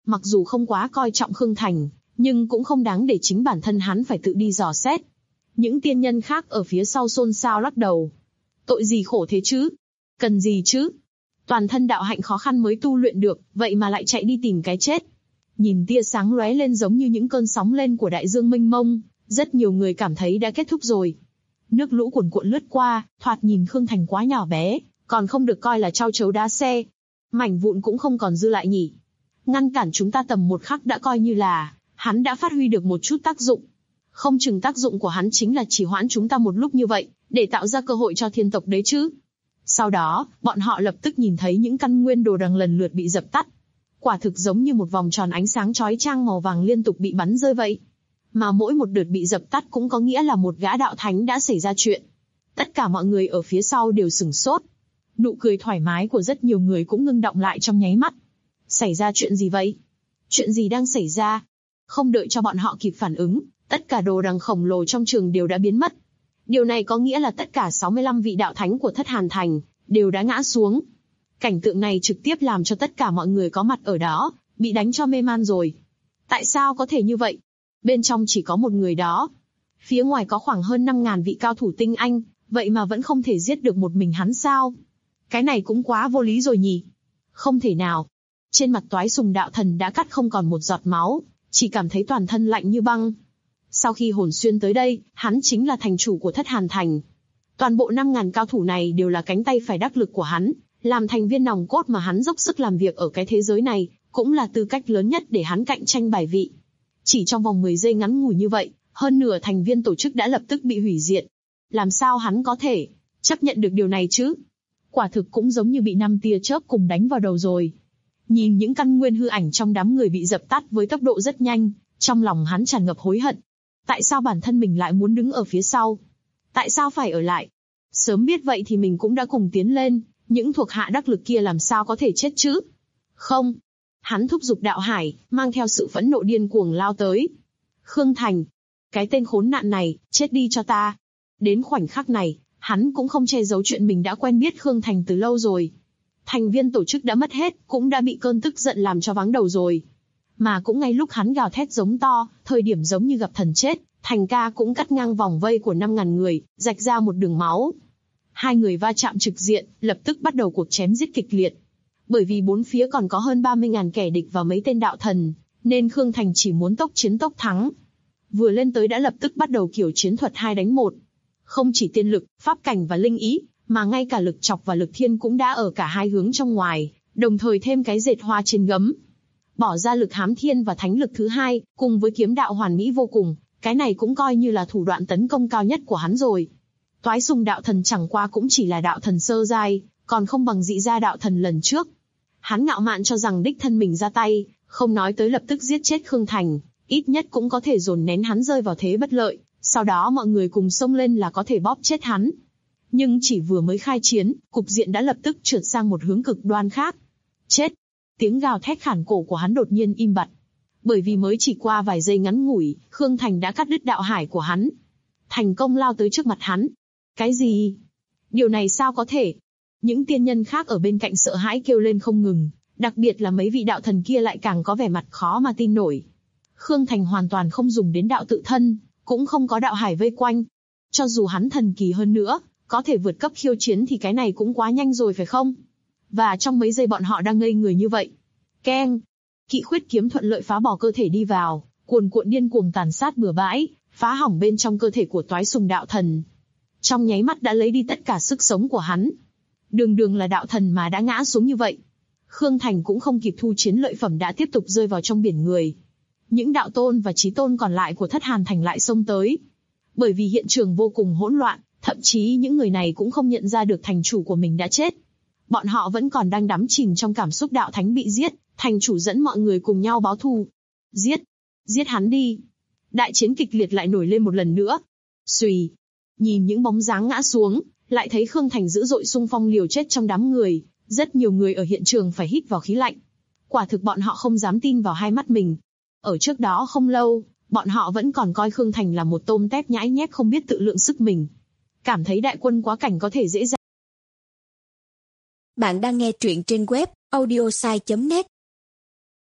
Mặc dù không quá coi trọng Khương Thành, nhưng cũng không đáng để chính bản thân hắn phải tự đi dò xét. Những tiên nhân khác ở phía sau xôn xao lắc đầu. Tội gì khổ thế chứ? Cần gì chứ? Toàn thân đạo hạnh khó khăn mới tu luyện được, vậy mà lại chạy đi tìm cái chết. Nhìn tia sáng lóe lên giống như những cơn sóng lên của đại dương mênh mông, rất nhiều người cảm thấy đã kết thúc rồi. Nước lũ cuồn cuộn lướt qua, thoạt nhìn Khương Thành quá nhỏ bé, còn không được coi là trai trấu đá xe. Mảnh vụn cũng không còn dư lại nhỉ. Ngăn cản chúng ta tầm một khắc đã coi như là hắn đã phát huy được một chút tác dụng. Không chừng tác dụng của hắn chính là chỉ hoãn chúng ta một lúc như vậy, để tạo ra cơ hội cho thiên tộc đấy chứ. Sau đó, bọn họ lập tức nhìn thấy những căn nguyên đồ đằng lần lượt bị dập tắt. Quả thực giống như một vòng tròn ánh sáng chói chang màu vàng liên tục bị bắn rơi vậy. Mà mỗi một đợt bị dập tắt cũng có nghĩa là một gã đạo thánh đã xảy ra chuyện. Tất cả mọi người ở phía sau đều sửng sốt. Nụ cười thoải mái của rất nhiều người cũng ngưng đọng lại trong nháy mắt. Xảy ra chuyện gì vậy? Chuyện gì đang xảy ra? Không đợi cho bọn họ kịp phản ứng, tất cả đồ đằng khổng lồ trong trường đều đã biến mất. Điều này có nghĩa là tất cả 65 vị đạo thánh của Thất Hàn Thành đều đã ngã xuống. Cảnh tượng này trực tiếp làm cho tất cả mọi người có mặt ở đó bị đánh cho mê man rồi. Tại sao có thể như vậy? Bên trong chỉ có một người đó. Phía ngoài có khoảng hơn 5.000 vị cao thủ tinh anh, vậy mà vẫn không thể giết được một mình hắn sao? Cái này cũng quá vô lý rồi nhỉ? Không thể nào. Trên mặt Toái Sùng đạo thần đã cắt không còn một giọt máu, chỉ cảm thấy toàn thân lạnh như băng. Sau khi Hồn Xuyên tới đây, hắn chính là thành chủ của Thất Hàn Thành. Toàn bộ 5.000 cao thủ này đều là cánh tay phải đắc lực của hắn, làm thành viên nòng cốt mà hắn dốc sức làm việc ở cái thế giới này, cũng là tư cách lớn nhất để hắn cạnh tranh bài vị. Chỉ trong vòng 10 giây ngắn ngủi như vậy, hơn nửa thành viên tổ chức đã lập tức bị hủy diệt. Làm sao hắn có thể chấp nhận được điều này chứ? Quả thực cũng giống như bị 5 tia chớp cùng đánh vào đầu rồi. Nhìn những căn nguyên hư ảnh trong đám người bị dập tắt với tốc độ rất nhanh, trong lòng hắn tràn ngập hối hận. Tại sao bản thân mình lại muốn đứng ở phía sau? Tại sao phải ở lại? Sớm biết vậy thì mình cũng đã cùng tiến lên, những thuộc hạ đắc lực kia làm sao có thể chết chứ? Không. Hắn thúc giục đạo hải, mang theo sự phẫn nộ điên cuồng lao tới. Khương Thành. Cái tên khốn nạn này, chết đi cho ta. Đến khoảnh khắc này, hắn cũng không che giấu chuyện mình đã quen biết Khương Thành từ lâu rồi. Thành viên tổ chức đã mất hết, cũng đã bị cơn tức giận làm cho váng đầu rồi. Mà cũng ngay lúc hắn gào thét giống to, thời điểm giống như gặp thần chết, Thành ca cũng cắt ngang vòng vây của 5.000 người, rạch ra một đường máu. Hai người va chạm trực diện, lập tức bắt đầu cuộc chém giết kịch liệt. Bởi vì bốn phía còn có hơn 30.000 kẻ địch và mấy tên đạo thần, nên Khương Thành chỉ muốn tốc chiến tốc thắng. Vừa lên tới đã lập tức bắt đầu kiểu chiến thuật 2 đánh 1. Không chỉ tiên lực, pháp cảnh và linh ý, mà ngay cả lực chọc và lực thiên cũng đã ở cả hai hướng trong ngoài, đồng thời thêm cái dệt hoa trên gấm. Bỏ ra lực hám thiên và thánh lực thứ hai, cùng với kiếm đạo hoàn mỹ vô cùng, cái này cũng coi như là thủ đoạn tấn công cao nhất của hắn rồi. Toái Sùng đạo thần chẳng qua cũng chỉ là đạo thần sơ giai, còn không bằng dị gia đạo thần lần trước. Hắn ngạo mạn cho rằng đích thân mình ra tay, không nói tới lập tức giết chết Khương Thành, ít nhất cũng có thể dồn nén hắn rơi vào thế bất lợi, sau đó mọi người cùng xông lên là có thể bóp chết hắn. Nhưng chỉ vừa mới khai chiến, cục diện đã lập tức trượt sang một hướng cực đoan khác. Chết! Tiếng gào thét khản cổ của hắn đột nhiên im bặt. Bởi vì mới chỉ qua vài giây ngắn ngủi, Khương Thành đã cắt đứt đạo hải của hắn. Thành công lao tới trước mặt hắn. Cái gì? Điều này sao có thể? Những tiên nhân khác ở bên cạnh sợ hãi kêu lên không ngừng, đặc biệt là mấy vị đạo thần kia lại càng có vẻ mặt khó mà tin nổi. Khương Thành hoàn toàn không dùng đến đạo tự thân, cũng không có đạo hải vây quanh. Cho dù hắn thần kỳ hơn nữa, có thể vượt cấp khiêu chiến thì cái này cũng quá nhanh rồi phải không? Và trong mấy giây bọn họ đang ngây người như vậy. Keng! Kỵ khuyết kiếm thuận lợi phá bỏ cơ thể đi vào, cuồn cuộn điên cuồng tàn sát bừa bãi, phá hỏng bên trong cơ thể của Toái Sùng đạo thần. Trong nháy mắt đã lấy đi tất cả sức sống của hắn. Đường đường là đạo thần mà đã ngã xuống như vậy. Khương Thành cũng không kịp thu chiến lợi phẩm đã tiếp tục rơi vào trong biển người. Những đạo tôn và chí tôn còn lại của Thất Hàn Thành lại xông tới. Bởi vì hiện trường vô cùng hỗn loạn, thậm chí những người này cũng không nhận ra được thành chủ của mình đã chết. Bọn họ vẫn còn đang đắm chìm trong cảm xúc đạo thánh bị giết, thành chủ dẫn mọi người cùng nhau báo thù. Giết! Giết hắn đi! Đại chiến kịch liệt lại nổi lên một lần nữa. Xùy! Nhìn những bóng dáng ngã xuống, lại thấy Khương Thành dữ dội xung phong liều chết trong đám người, rất nhiều người ở hiện trường phải hít vào khí lạnh. Quả thực bọn họ không dám tin vào hai mắt mình. Ở trước đó không lâu, bọn họ vẫn còn coi Khương Thành là một tôm tép nhãi nhép không biết tự lượng sức mình. Cảm thấy đại quân quá cảnh có thể dễ dàng. Bạn đang nghe truyện trên web audiosai.net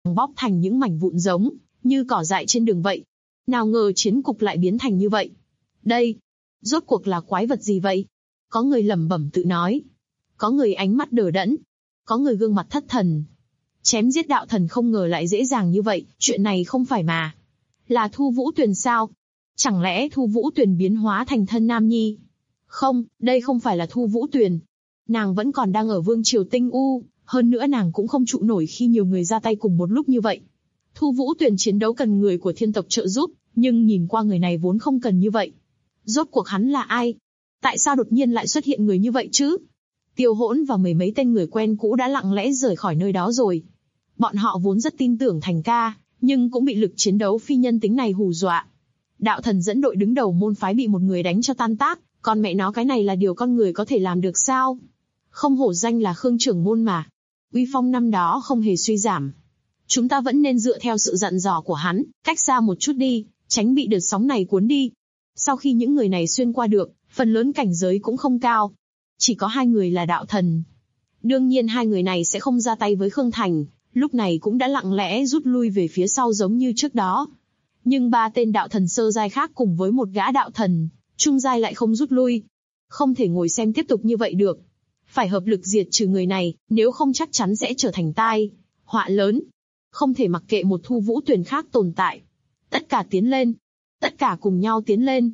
bóp thành những mảnh vụn giống như cỏ dại trên đường vậy. Nào ngờ chiến cục lại biến thành như vậy. Đây, rốt cuộc là quái vật gì vậy? Có người lẩm bẩm tự nói. Có người ánh mắt đờ đẫn. Có người gương mặt thất thần. Chém giết đạo thần không ngờ lại dễ dàng như vậy, chuyện này không phải mà. Là Thu Vũ Tuyền sao? Chẳng lẽ Thu Vũ Tuyền biến hóa thành thân nam nhi? Không, đây không phải là Thu Vũ Tuyền. Nàng vẫn còn đang ở vương triều Tinh U, hơn nữa nàng cũng không trụ nổi khi nhiều người ra tay cùng một lúc như vậy. Thu Vũ Tuyền chiến đấu cần người của thiên tộc trợ giúp, nhưng nhìn qua người này vốn không cần như vậy. Rốt cuộc hắn là ai? Tại sao đột nhiên lại xuất hiện người như vậy chứ? Tiêu Hỗn và mười mấy tên người quen cũ đã lặng lẽ rời khỏi nơi đó rồi. Bọn họ vốn rất tin tưởng Thành ca, nhưng cũng bị lực chiến đấu phi nhân tính này hù dọa. Đạo thần dẫn đội đứng đầu môn phái bị một người đánh cho tan tác, còn mẹ nó cái này là điều con người có thể làm được sao? Không hổ danh là Khương trưởng môn mà. Uy phong năm đó không hề suy giảm. Chúng ta vẫn nên dựa theo sự dặn dò của hắn, cách xa một chút đi, tránh bị đợt sóng này cuốn đi. Sau khi những người này xuyên qua được, phần lớn cảnh giới cũng không cao. Chỉ có 2 người là đạo thần. Đương nhiên 2 người này sẽ không ra tay với Khương Thành, lúc này cũng đã lặng lẽ rút lui về phía sau giống như trước đó. Nhưng 3 tên đạo thần sơ giai khác cùng với một gã đạo thần trung giai lại không rút lui. Không thể ngồi xem tiếp tục như vậy được. Phải hợp lực diệt trừ người này, nếu không chắc chắn sẽ trở thành tai họa lớn. Không thể mặc kệ một Thu Vũ Tuyền khác tồn tại. Tất cả tiến lên. Tất cả cùng nhau tiến lên.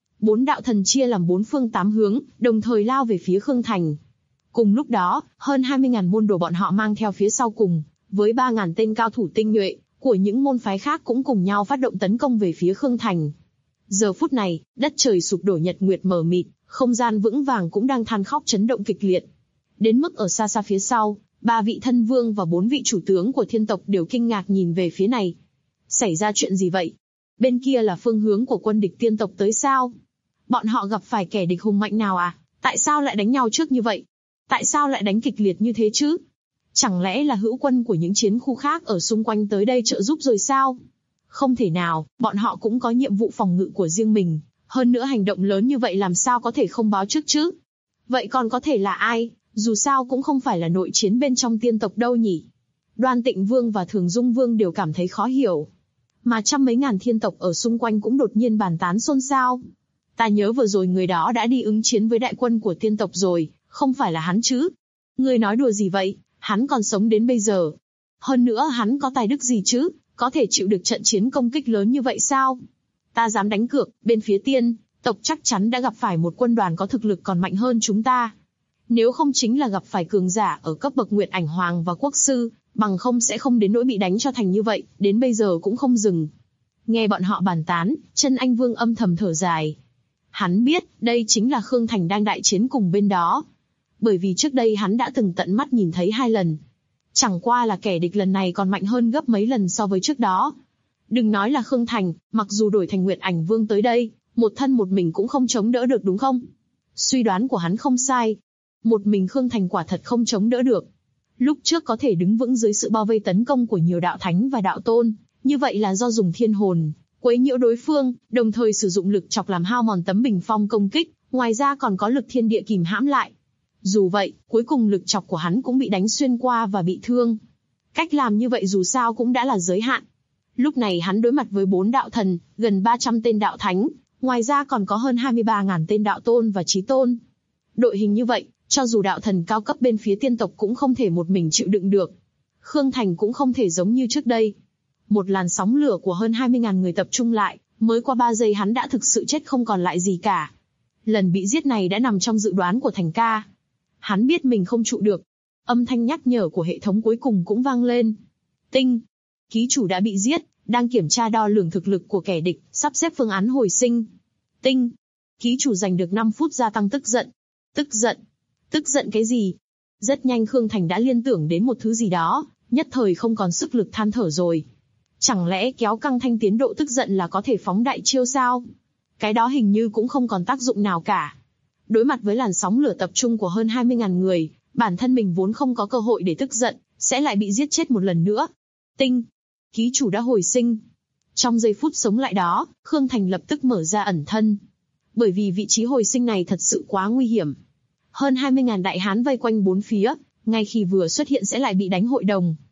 4 đạo thần chia làm 4 phương 8 hướng, đồng thời lao về phía Khương Thành. Cùng lúc đó, hơn 20.000 môn đồ bọn họ mang theo phía sau cùng, với 3.000 tên cao thủ tinh nhuệ của những môn phái khác cũng cùng nhau phát động tấn công về phía Khương Thành. Giờ phút này, đất trời sụp đổ, nhật nguyệt mờ mịt, không gian vững vàng cũng đang than khóc chấn động kịch liệt. Đến mức ở xa xa phía sau, 3 vị thân vương và 4 vị chủ tướng của thiên tộc đều kinh ngạc nhìn về phía này. Xảy ra chuyện gì vậy? Bên kia là phương hướng của quân địch tiên tộc tới sao? Bọn họ gặp phải kẻ địch hùng mạnh nào à? Tại sao lại đánh nhau trước như vậy? Tại sao lại đánh kịch liệt như thế chứ? Chẳng lẽ là hữu quân của những chiến khu khác ở xung quanh tới đây trợ giúp rồi sao? Không thể nào, bọn họ cũng có nhiệm vụ phòng ngự của riêng mình. Hơn nữa hành động lớn như vậy làm sao có thể không báo trước chứ? Vậy còn có thể là ai? Dù sao cũng không phải là nội chiến bên trong tiên tộc đâu nhỉ? Đoan Tịnh Vương và Thường Dung Vương đều cảm thấy khó hiểu. Mà trăm mấy ngàn thiên tộc ở xung quanh cũng đột nhiên bàn tán xôn xao. Ta nhớ vừa rồi người đó đã đi ứng chiến với đại quân của tiên tộc rồi, không phải là hắn chứ? Ngươi nói đùa gì vậy? Hắn còn sống đến bây giờ. Hơn nữa hắn có tài đức gì chứ? Có thể chịu được trận chiến công kích lớn như vậy sao? Ta dám đánh cược, bên phía tiên tộc chắc chắn đã gặp phải một quân đoàn có thực lực còn mạnh hơn chúng ta. Nếu không chính là gặp phải cường giả ở cấp bậc Nguyệt Ảnh Hoàng và Quốc Sư, bằng không sẽ không đến nỗi bị đánh cho thành như vậy, đến bây giờ cũng không dừng. Nghe bọn họ bàn tán, Chân Anh Vương âm thầm thở dài. Hắn biết, đây chính là Khương Thành đang đại chiến cùng bên đó. Bởi vì trước đây hắn đã từng tận mắt nhìn thấy 2 lần. Chẳng qua là kẻ địch lần này còn mạnh hơn gấp mấy lần so với trước đó. Đừng nói là Khương Thành, mặc dù đổi thành Nguyệt Ảnh Vương tới đây, một thân một mình cũng không chống đỡ được đúng không? Suy đoán của hắn không sai. Một mình Khương Thành quả thật không chống đỡ được. Lúc trước có thể đứng vững dưới sự bao vây tấn công của nhiều đạo thánh và đạo tôn, như vậy là do dùng thiên hồn quấy nhiễu đối phương, đồng thời sử dụng lực chọc làm hao mòn tấm bình phong công kích, ngoài ra còn có lực thiên địa kìm hãm lại. Dù vậy, cuối cùng lực chọc của hắn cũng bị đánh xuyên qua và bị thương. Cách làm như vậy dù sao cũng đã là giới hạn. Lúc này hắn đối mặt với 4 đạo thần, gần 300 tên đạo thánh, ngoài ra còn có hơn 23.000 tên đạo tôn và chí tôn. Đội hình như vậy, cho dù đạo thần cao cấp bên phía tiên tộc cũng không thể một mình chịu đựng được. Khương Thành cũng không thể giống như trước đây. Một làn sóng lửa của hơn 20.000 người tập trung lại, mới qua 3 giây hắn đã thực sự chết không còn lại gì cả. Lần bị giết này đã nằm trong dự đoán của Thành ca. Hắn biết mình không trụ được. Âm thanh nhắc nhở của hệ thống cuối cùng cũng vang lên. Tinh, ký chủ đã bị giết, đang kiểm tra đo lường thực lực của kẻ địch, sắp xếp phương án hồi sinh. Tinh, ký chủ giành được 5 phút gia tăng tức giận. Tức giận? Tức giận cái gì? Rất nhanh Khương Thành đã liên tưởng đến một thứ gì đó, nhất thời không còn sức lực than thở rồi. Chẳng lẽ kéo căng thanh tiến độ tức giận là có thể phóng đại chiêu sao? Cái đó hình như cũng không còn tác dụng nào cả. Đối mặt với làn sóng lửa tập trung của hơn 20.000 người, bản thân mình vốn không có cơ hội để tức giận, sẽ lại bị giết chết một lần nữa. Tinh, ký chủ đã hồi sinh. Trong giây phút sống lại đó, Khương Thành lập tức mở ra ẩn thân. Bởi vì vị trí hồi sinh này thật sự quá nguy hiểm. Hơn 20.000 đại hán vây quanh 4 phía, ngay khi vừa xuất hiện sẽ lại bị đánh hội đồng.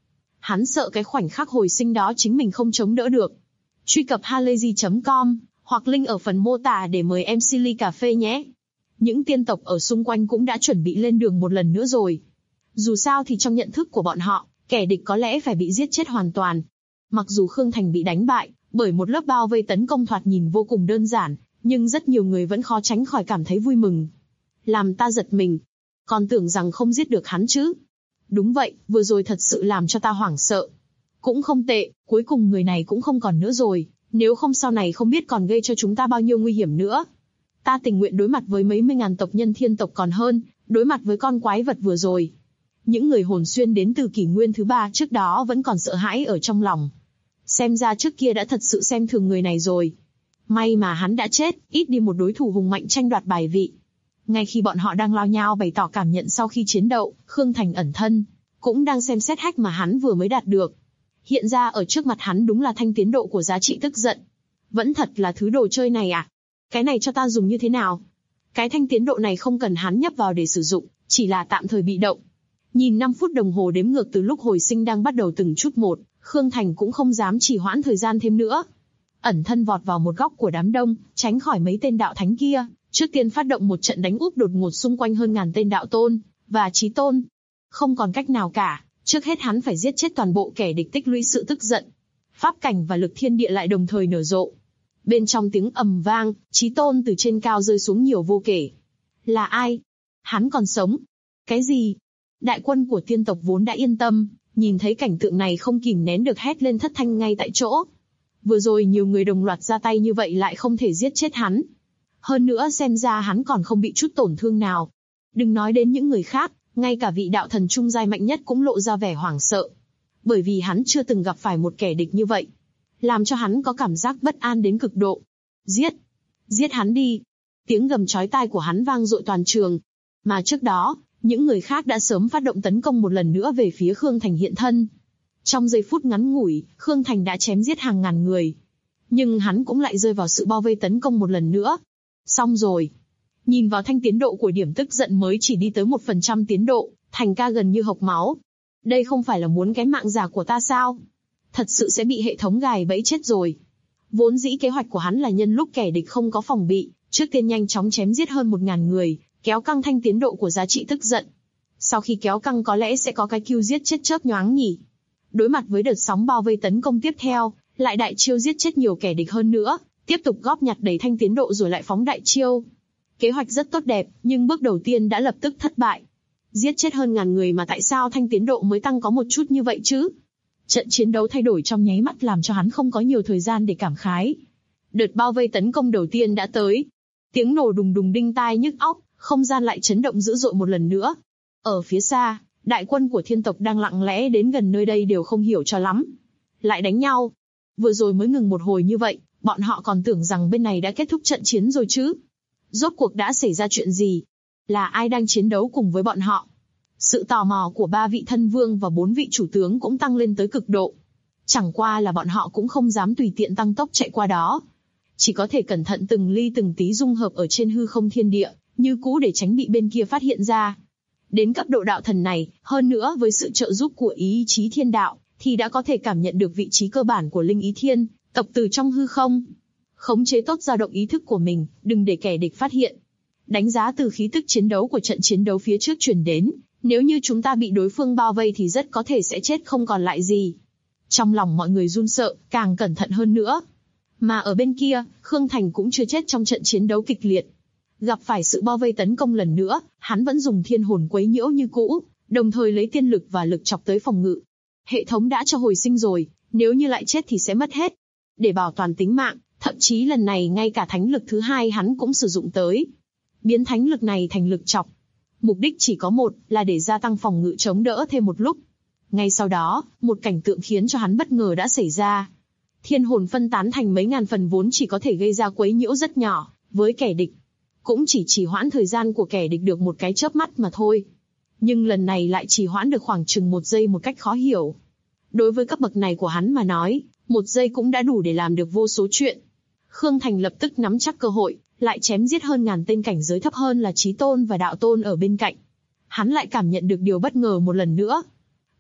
Hắn sợ cái khoảnh khắc hồi sinh đó chính mình không chống đỡ được. Truy cập halayzi.com hoặc link ở phần mô tả để mời MC ly cà phê nhé. Những tiên tộc ở xung quanh cũng đã chuẩn bị lên đường một lần nữa rồi. Dù sao thì trong nhận thức của bọn họ, kẻ địch có lẽ phải bị giết chết hoàn toàn. Mặc dù Khương Thành bị đánh bại bởi một lớp bao vây tấn công thoạt nhìn vô cùng đơn giản, nhưng rất nhiều người vẫn khó tránh khỏi cảm thấy vui mừng. Làm ta giật mình. Còn tưởng rằng không giết được hắn chứ. Đúng vậy, vừa rồi thật sự làm cho ta hoảng sợ. Cũng không tệ, cuối cùng người này cũng không còn nữa rồi. Nếu không sau này không biết còn gây cho chúng ta bao nhiêu nguy hiểm nữa. Ta tình nguyện đối mặt với mấy mươi ngàn tộc nhân thiên tộc còn hơn, đối mặt với con quái vật vừa rồi. Những người hồn xuyên đến từ kỷ nguyên thứ 3 trước đó vẫn còn sợ hãi ở trong lòng. Xem ra trước kia đã thật sự xem thường người này rồi. May mà hắn đã chết, ít đi một đối thủ hùng mạnh tranh đoạt bài vị. Ngay khi bọn họ đang lao nhau bày tỏ cảm nhận sau khi chiến đấu, Khương Thành ẩn thân, cũng đang xem xét hack mà hắn vừa mới đạt được. Hiện ra ở trước mặt hắn đúng là thanh tiến độ của giá trị tức giận. Vẫn thật là thứ đồ chơi này à? Cái này cho ta dùng như thế nào? Cái thanh tiến độ này không cần hắn nhấp vào để sử dụng, chỉ là tạm thời bị động. Nhìn 5 phút đồng hồ đếm ngược từ lúc hồi sinh đang bắt đầu từng chút một, Khương Thành cũng không dám trì hoãn thời gian thêm nữa. Ẩn thân vọt vào một góc của đám đông, tránh khỏi mấy tên đạo thánh kia, trước tiên phát động một trận đánh úp đột ngột xung quanh hơn ngàn tên đạo tôn và chí tôn. Không còn cách nào cả, trước hết hắn phải giết chết toàn bộ kẻ địch tích lũy sự tức giận. Pháp cảnh và lực thiên địa lại đồng thời nở rộ. Bên trong tiếng ầm vang, chí tôn từ trên cao rơi xuống nhiều vô kể. Là ai? Hắn còn sống? Cái gì? Đại quân của tiên tộc vốn đã yên tâm, nhìn thấy cảnh tượng này không kìm nén được hét lên thất thanh ngay tại chỗ. Vừa rồi nhiều người đồng loạt ra tay như vậy lại không thể giết chết hắn. Hơn nữa xem ra hắn còn không bị chút tổn thương nào. Đừng nói đến những người khác, ngay cả vị đạo thần trung giai mạnh nhất cũng lộ ra vẻ hoảng sợ. Bởi vì hắn chưa từng gặp phải một kẻ địch như vậy. Làm cho hắn có cảm giác bất an đến cực độ. Giết! Giết hắn đi! Tiếng gầm chói tai của hắn vang dội toàn trường. Mà trước đó, những người khác đã sớm phát động tấn công một lần nữa về phía Khương Thành hiện thân. Trong giây phút ngắn ngủi, Khương Thành đã chém giết hàng ngàn người. Nhưng hắn cũng lại rơi vào sự bao vây tấn công một lần nữa. Xong rồi. Nhìn vào thanh tiến độ của điểm tức giận mới chỉ đi tới 1% tiến độ, Thành ca gần như hộc máu. Đây không phải là muốn cái mạng già của ta sao? Thật sự sẽ bị hệ thống gài bẫy chết rồi. Vốn dĩ kế hoạch của hắn là nhân lúc kẻ địch không có phòng bị, trước tiên nhanh chóng chém giết hơn 1000 người, kéo căng thanh tiến độ của giá trị tức giận. Sau khi kéo căng có lẽ sẽ có cái Q giết chết chớp nhoáng nhỉ. Đối mặt với đợt sóng bao vây tấn công tiếp theo, lại đại chiêu giết chết nhiều kẻ địch hơn nữa, tiếp tục góp nhặt đầy thanh tiến độ rồi lại phóng đại chiêu. Kế hoạch rất tốt đẹp, nhưng bước đầu tiên đã lập tức thất bại. Giết chết hơn ngàn người mà tại sao thanh tiến độ mới tăng có một chút như vậy chứ? Trận chiến đấu thay đổi trong nháy mắt làm cho hắn không có nhiều thời gian để cảm khái. Đợt bao vây tấn công đầu tiên đã tới. Tiếng nổ đùng đùng đinh tai nhức óc, không gian lại chấn động dữ dội một lần nữa. Ở phía xa, đại quân của thiên tộc đang lặng lẽ đến gần nơi đây đều không hiểu cho lắm. Lại đánh nhau. Vừa rồi mới ngừng một hồi như vậy, bọn họ còn tưởng rằng bên này đã kết thúc trận chiến rồi chứ. Rốt cuộc đã xảy ra chuyện gì? Là ai đang chiến đấu cùng với bọn họ? Sự tò mò của 3 vị thân vương và 4 vị chủ tướng cũng tăng lên tới cực độ. Chẳng qua là bọn họ cũng không dám tùy tiện tăng tốc chạy qua đó. Chỉ có thể cẩn thận từng ly từng tí dung hợp ở trên hư không thiên địa, như cũ để tránh bị bên kia phát hiện ra. Đến cấp độ đạo thần này, hơn nữa với sự trợ giúp của ý chí thiên đạo, thì đã có thể cảm nhận được vị trí cơ bản của linh ý thiên, tộc từ trong hư không. Khống chế tốt dao động ý thức của mình, đừng để kẻ địch phát hiện. Đánh giá từ khí tức chiến đấu của trận chiến đấu phía trước truyền đến, nếu như chúng ta bị đối phương bao vây thì rất có thể sẽ chết không còn lại gì. Trong lòng mọi người run sợ, càng cẩn thận hơn nữa. Mà ở bên kia, Khương Thành cũng chưa chết trong trận chiến đấu kịch liệt. Gặp phải sự bao vây tấn công lần nữa, hắn vẫn dùng thiên hồn quấy nhiễu như cũ, đồng thời lấy tiên lực và lực chọc tới phòng ngự. Hệ thống đã cho hồi sinh rồi, nếu như lại chết thì sẽ mất hết. Để bảo toàn tính mạng, thậm chí lần này ngay cả thánh lực thứ 2 hắn cũng sử dụng tới. Biến thánh lực này thành lực chọc. Mục đích chỉ có một, là để gia tăng phòng ngự chống đỡ thêm một lúc. Ngay sau đó, một cảnh tượng khiến cho hắn bất ngờ đã xảy ra. Thiên hồn phân tán thành mấy ngàn phần vốn chỉ có thể gây ra quấy nhiễu rất nhỏ, với kẻ địch. Cũng chỉ trì hoãn thời gian của kẻ địch được một cái chớp mắt mà thôi. Nhưng lần này lại trì hoãn được khoảng chừng 1 giây một cách khó hiểu. Đối với cấp bậc này của hắn mà nói, 1 giây cũng đã đủ để làm được vô số chuyện. Khương Thành lập tức nắm chắc cơ hội, lại chém giết hơn ngàn tên cảnh giới thấp hơn là chí tôn và đạo tôn ở bên cạnh. Hắn lại cảm nhận được điều bất ngờ một lần nữa.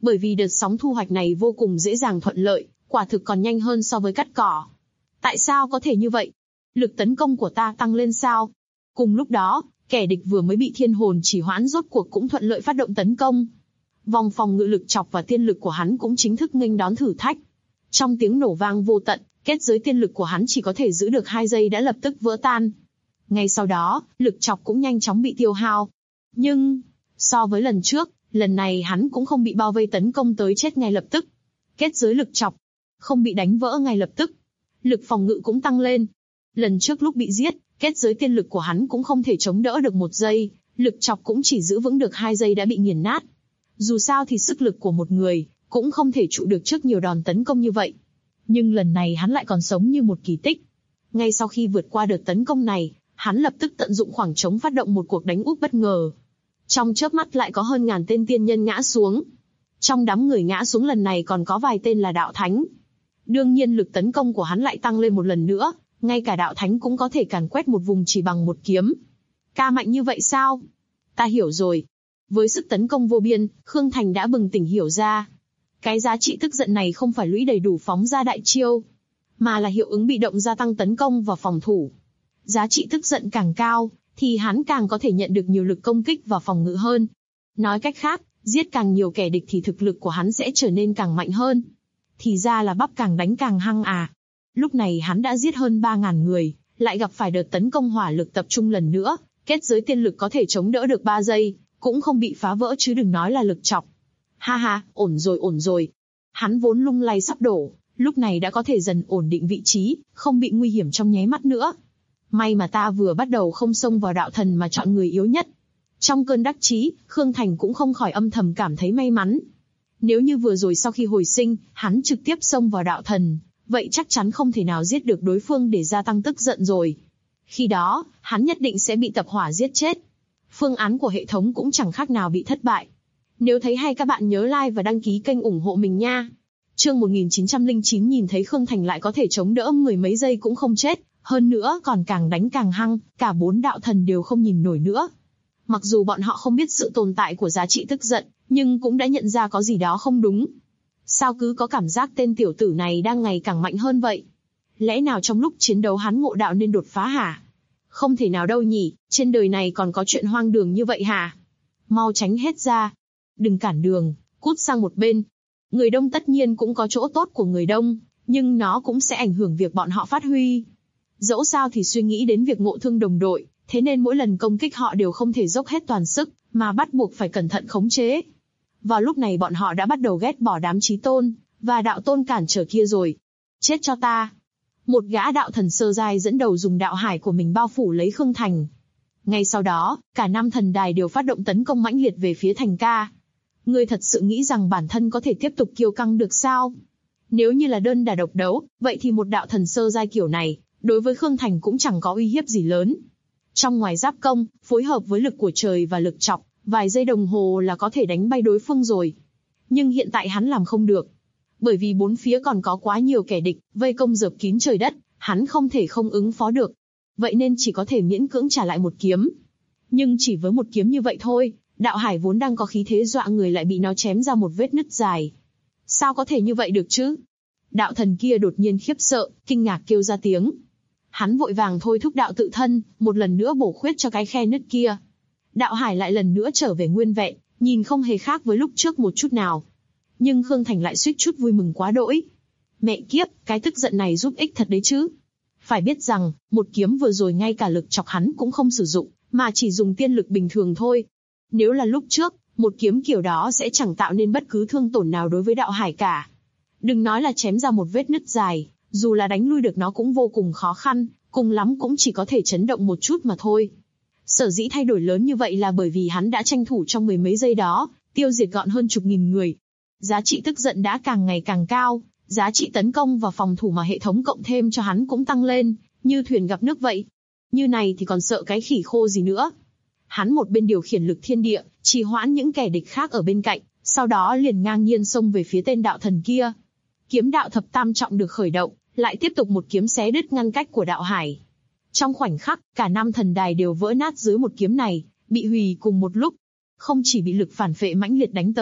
Bởi vì đợt sóng thu hoạch này vô cùng dễ dàng thuận lợi, quả thực còn nhanh hơn so với cắt cỏ. Tại sao có thể như vậy? Lực tấn công của ta tăng lên sao? Cùng lúc đó, kẻ địch vừa mới bị thiên hồn trì hoãn rốt cuộc cũng thuận lợi phát động tấn công. Vòng phòng ngự lực chọc và tiên lực của hắn cũng chính thức nghênh đón thử thách. Trong tiếng nổ vang vô tận, kết giới tiên lực của hắn chỉ có thể giữ được 2 giây đã lập tức vỡ tan. Ngay sau đó, lực chọc cũng nhanh chóng bị tiêu hao. Nhưng, so với lần trước, lần này hắn cũng không bị bao vây tấn công tới chết ngay lập tức. Kết giới lực chọc, không bị đánh vỡ ngay lập tức. Lực phòng ngự cũng tăng lên. Lần trước lúc bị giết, kết giới tiên lực của hắn cũng không thể chống đỡ được 1 giây, lực chọc cũng chỉ giữ vững được 2 giây đã bị nghiền nát. Dù sao thì sức lực của một người, cũng không thể trụ được trước nhiều đòn tấn công như vậy. Nhưng lần này hắn lại còn sống như một kỳ tích. Ngay sau khi vượt qua đợt tấn công này, hắn lập tức tận dụng khoảng trống phát động một cuộc đánh úp bất ngờ. Trong chớp mắt lại có hơn ngàn tên tiên nhân ngã xuống. Trong đám người ngã xuống lần này còn có vài tên là đạo thánh. Đương nhiên lực tấn công của hắn lại tăng lên một lần nữa, ngay cả đạo thánh cũng có thể càn quét một vùng chỉ bằng một kiếm. Ca mạnh như vậy sao? Ta hiểu rồi. Với sức tấn công vô biên, Khương Thành đã bừng tỉnh hiểu ra. Cái giá trị tức giận này không phải lũy đầy đủ phóng ra đại chiêu, mà là hiệu ứng bị động gia tăng tấn công và phòng thủ. Giá trị tức giận càng cao, thì hắn càng có thể nhận được nhiều lực công kích và phòng ngự hơn. Nói cách khác, giết càng nhiều kẻ địch thì thực lực của hắn sẽ trở nên càng mạnh hơn. Thì ra là bắp càng đánh càng hăng à. Lúc này hắn đã giết hơn 3.000 người, lại gặp phải đợt tấn công hỏa lực tập trung lần nữa, kết giới tiên lực có thể chống đỡ được 3 giây, cũng không bị phá vỡ chứ đừng nói là lực chọc. Ha ha, ổn rồi. Hắn vốn lung lay sắp đổ, lúc này đã có thể dần ổn định vị trí, không bị nguy hiểm trong nháy mắt nữa. May mà ta vừa bắt đầu không xông vào đạo thần mà chọn người yếu nhất. Trong cơn đắc chí, Khương Thành cũng không khỏi âm thầm cảm thấy may mắn. Nếu như vừa rồi sau khi hồi sinh, hắn trực tiếp xông vào đạo thần, vậy chắc chắn không thể nào giết được đối phương để gia tăng tức giận rồi. Khi đó, hắn nhất định sẽ bị tập hỏa giết chết. Phương án của hệ thống cũng chẳng khác nào bị thất bại. Nếu thấy hay các bạn nhớ like và đăng ký kênh ủng hộ mình nha. Chương 1909 nhìn thấy Khương Thành lại có thể chống đỡ mười mấy giây cũng không chết, hơn nữa còn càng đánh càng hăng, cả 4 đạo thần đều không nhìn nổi nữa. Mặc dù bọn họ không biết sự tồn tại của giá trị tức giận, nhưng cũng đã nhận ra có gì đó không đúng. Sao cứ có cảm giác tên tiểu tử này đang ngày càng mạnh hơn vậy? Lẽ nào trong lúc chiến đấu hắn ngộ đạo nên đột phá hả? Không thể nào đâu nhỉ, trên đời này còn có chuyện hoang đường như vậy hả? Mau tránh hết ra. Đừng cản đường, cút sang một bên. Người đông tất nhiên cũng có chỗ tốt của người đông, nhưng nó cũng sẽ ảnh hưởng việc bọn họ phát huy. Dẫu sao thì suy nghĩ đến việc ngộ thương đồng đội, thế nên mỗi lần công kích họ đều không thể dốc hết toàn sức, mà bắt buộc phải cẩn thận khống chế. Vào lúc này bọn họ đã bắt đầu ghét bỏ đám chí tôn, và đạo tôn cản trở kia rồi. Chết cho ta. Một gã đạo thần sơ giai dẫn đầu dùng đạo hải của mình bao phủ lấy Khương Thành. Ngay sau đó, cả 5 thần đài đều phát động tấn công mãnh liệt về phía Thành ca. Ngươi thật sự nghĩ rằng bản thân có thể tiếp tục kiêu căng được sao? Nếu như là đơn đả độc đấu, vậy thì một đạo thần sơ giai kiểu này, đối với Khương Thành cũng chẳng có uy hiếp gì lớn. Trong ngoài giáp công, phối hợp với lực của trời và lực chọc, vài giây đồng hồ là có thể đánh bay đối phương rồi. Nhưng hiện tại hắn làm không được. Bởi vì bốn phía còn có quá nhiều kẻ địch, vây công rợp kín trời đất, hắn không thể không ứng phó được. Vậy nên chỉ có thể miễn cưỡng trả lại một kiếm. Nhưng chỉ với một kiếm như vậy thôi, đạo hải vốn đang có khí thế dọa người lại bị nó chém ra một vết nứt dài. Sao có thể như vậy được chứ? Đạo thần kia đột nhiên khiếp sợ, kinh ngạc kêu ra tiếng. Hắn vội vàng thôi thúc đạo tự thân, một lần nữa bổ khuyết cho cái khe nứt kia. Đạo hải lại lần nữa trở về nguyên vẹn, nhìn không hề khác với lúc trước một chút nào. Nhưng Khương Thành lại suýt chút vui mừng quá đỗi. Mẹ kiếp, cái tức giận này giúp ích thật đấy chứ. Phải biết rằng, một kiếm vừa rồi ngay cả lực chọc hắn cũng không sử dụng, mà chỉ dùng tiên lực bình thường thôi. Nếu là lúc trước, một kiếm kiểu đó sẽ chẳng tạo nên bất cứ thương tổn nào đối với đạo hải cả. Đừng nói là chém ra một vết nứt dài, dù là đánh lui được nó cũng vô cùng khó khăn, cùng lắm cũng chỉ có thể chấn động một chút mà thôi. Sở dĩ thay đổi lớn như vậy là bởi vì hắn đã tranh thủ trong mười mấy giây đó, tiêu diệt gọn hơn chục nghìn người. Giá trị tức giận đã càng ngày càng cao, giá trị tấn công và phòng thủ mà hệ thống cộng thêm cho hắn cũng tăng lên, như thuyền gặp nước vậy. Như này thì còn sợ cái khỉ khô gì nữa. Hắn một bên điều khiển lực thiên địa, trì hoãn những kẻ địch khác ở bên cạnh, sau đó liền ngang nhiên xông về phía tên đạo thần kia. Kiếm đạo thập tam trọng được khởi động, lại tiếp tục một kiếm xé đứt ngăn cách của đạo hải. Trong khoảnh khắc, cả 5 thần đài đều vỡ nát dưới một kiếm này, bị hủy cùng một lúc. Không chỉ bị lực phản phệ mãnh liệt đánh tới,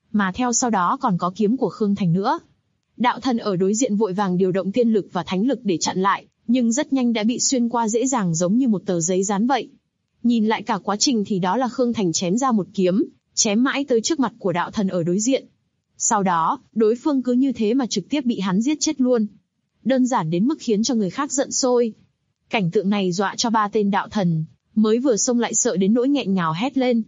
Mà theo sau đó còn có kiếm của Khương Thành nữa. Đạo thần ở đối diện vội vàng điều động tiên lực và thánh lực để chặn lại, nhưng rất nhanh đã bị xuyên qua dễ dàng giống như một tờ giấy dán vậy. Nhìn lại cả quá trình thì đó là Khương Thành chém ra một kiếm, chém mãi tới trước mặt của đạo thần ở đối diện. Sau đó, đối phương cứ như thế mà trực tiếp bị hắn giết chết luôn. Đơn giản đến mức khiến cho người khác giận sôi. Cảnh tượng này dọa cho ba tên đạo thần, mới vừa xông lại sợ đến nỗi nghẹn ngào hét lên.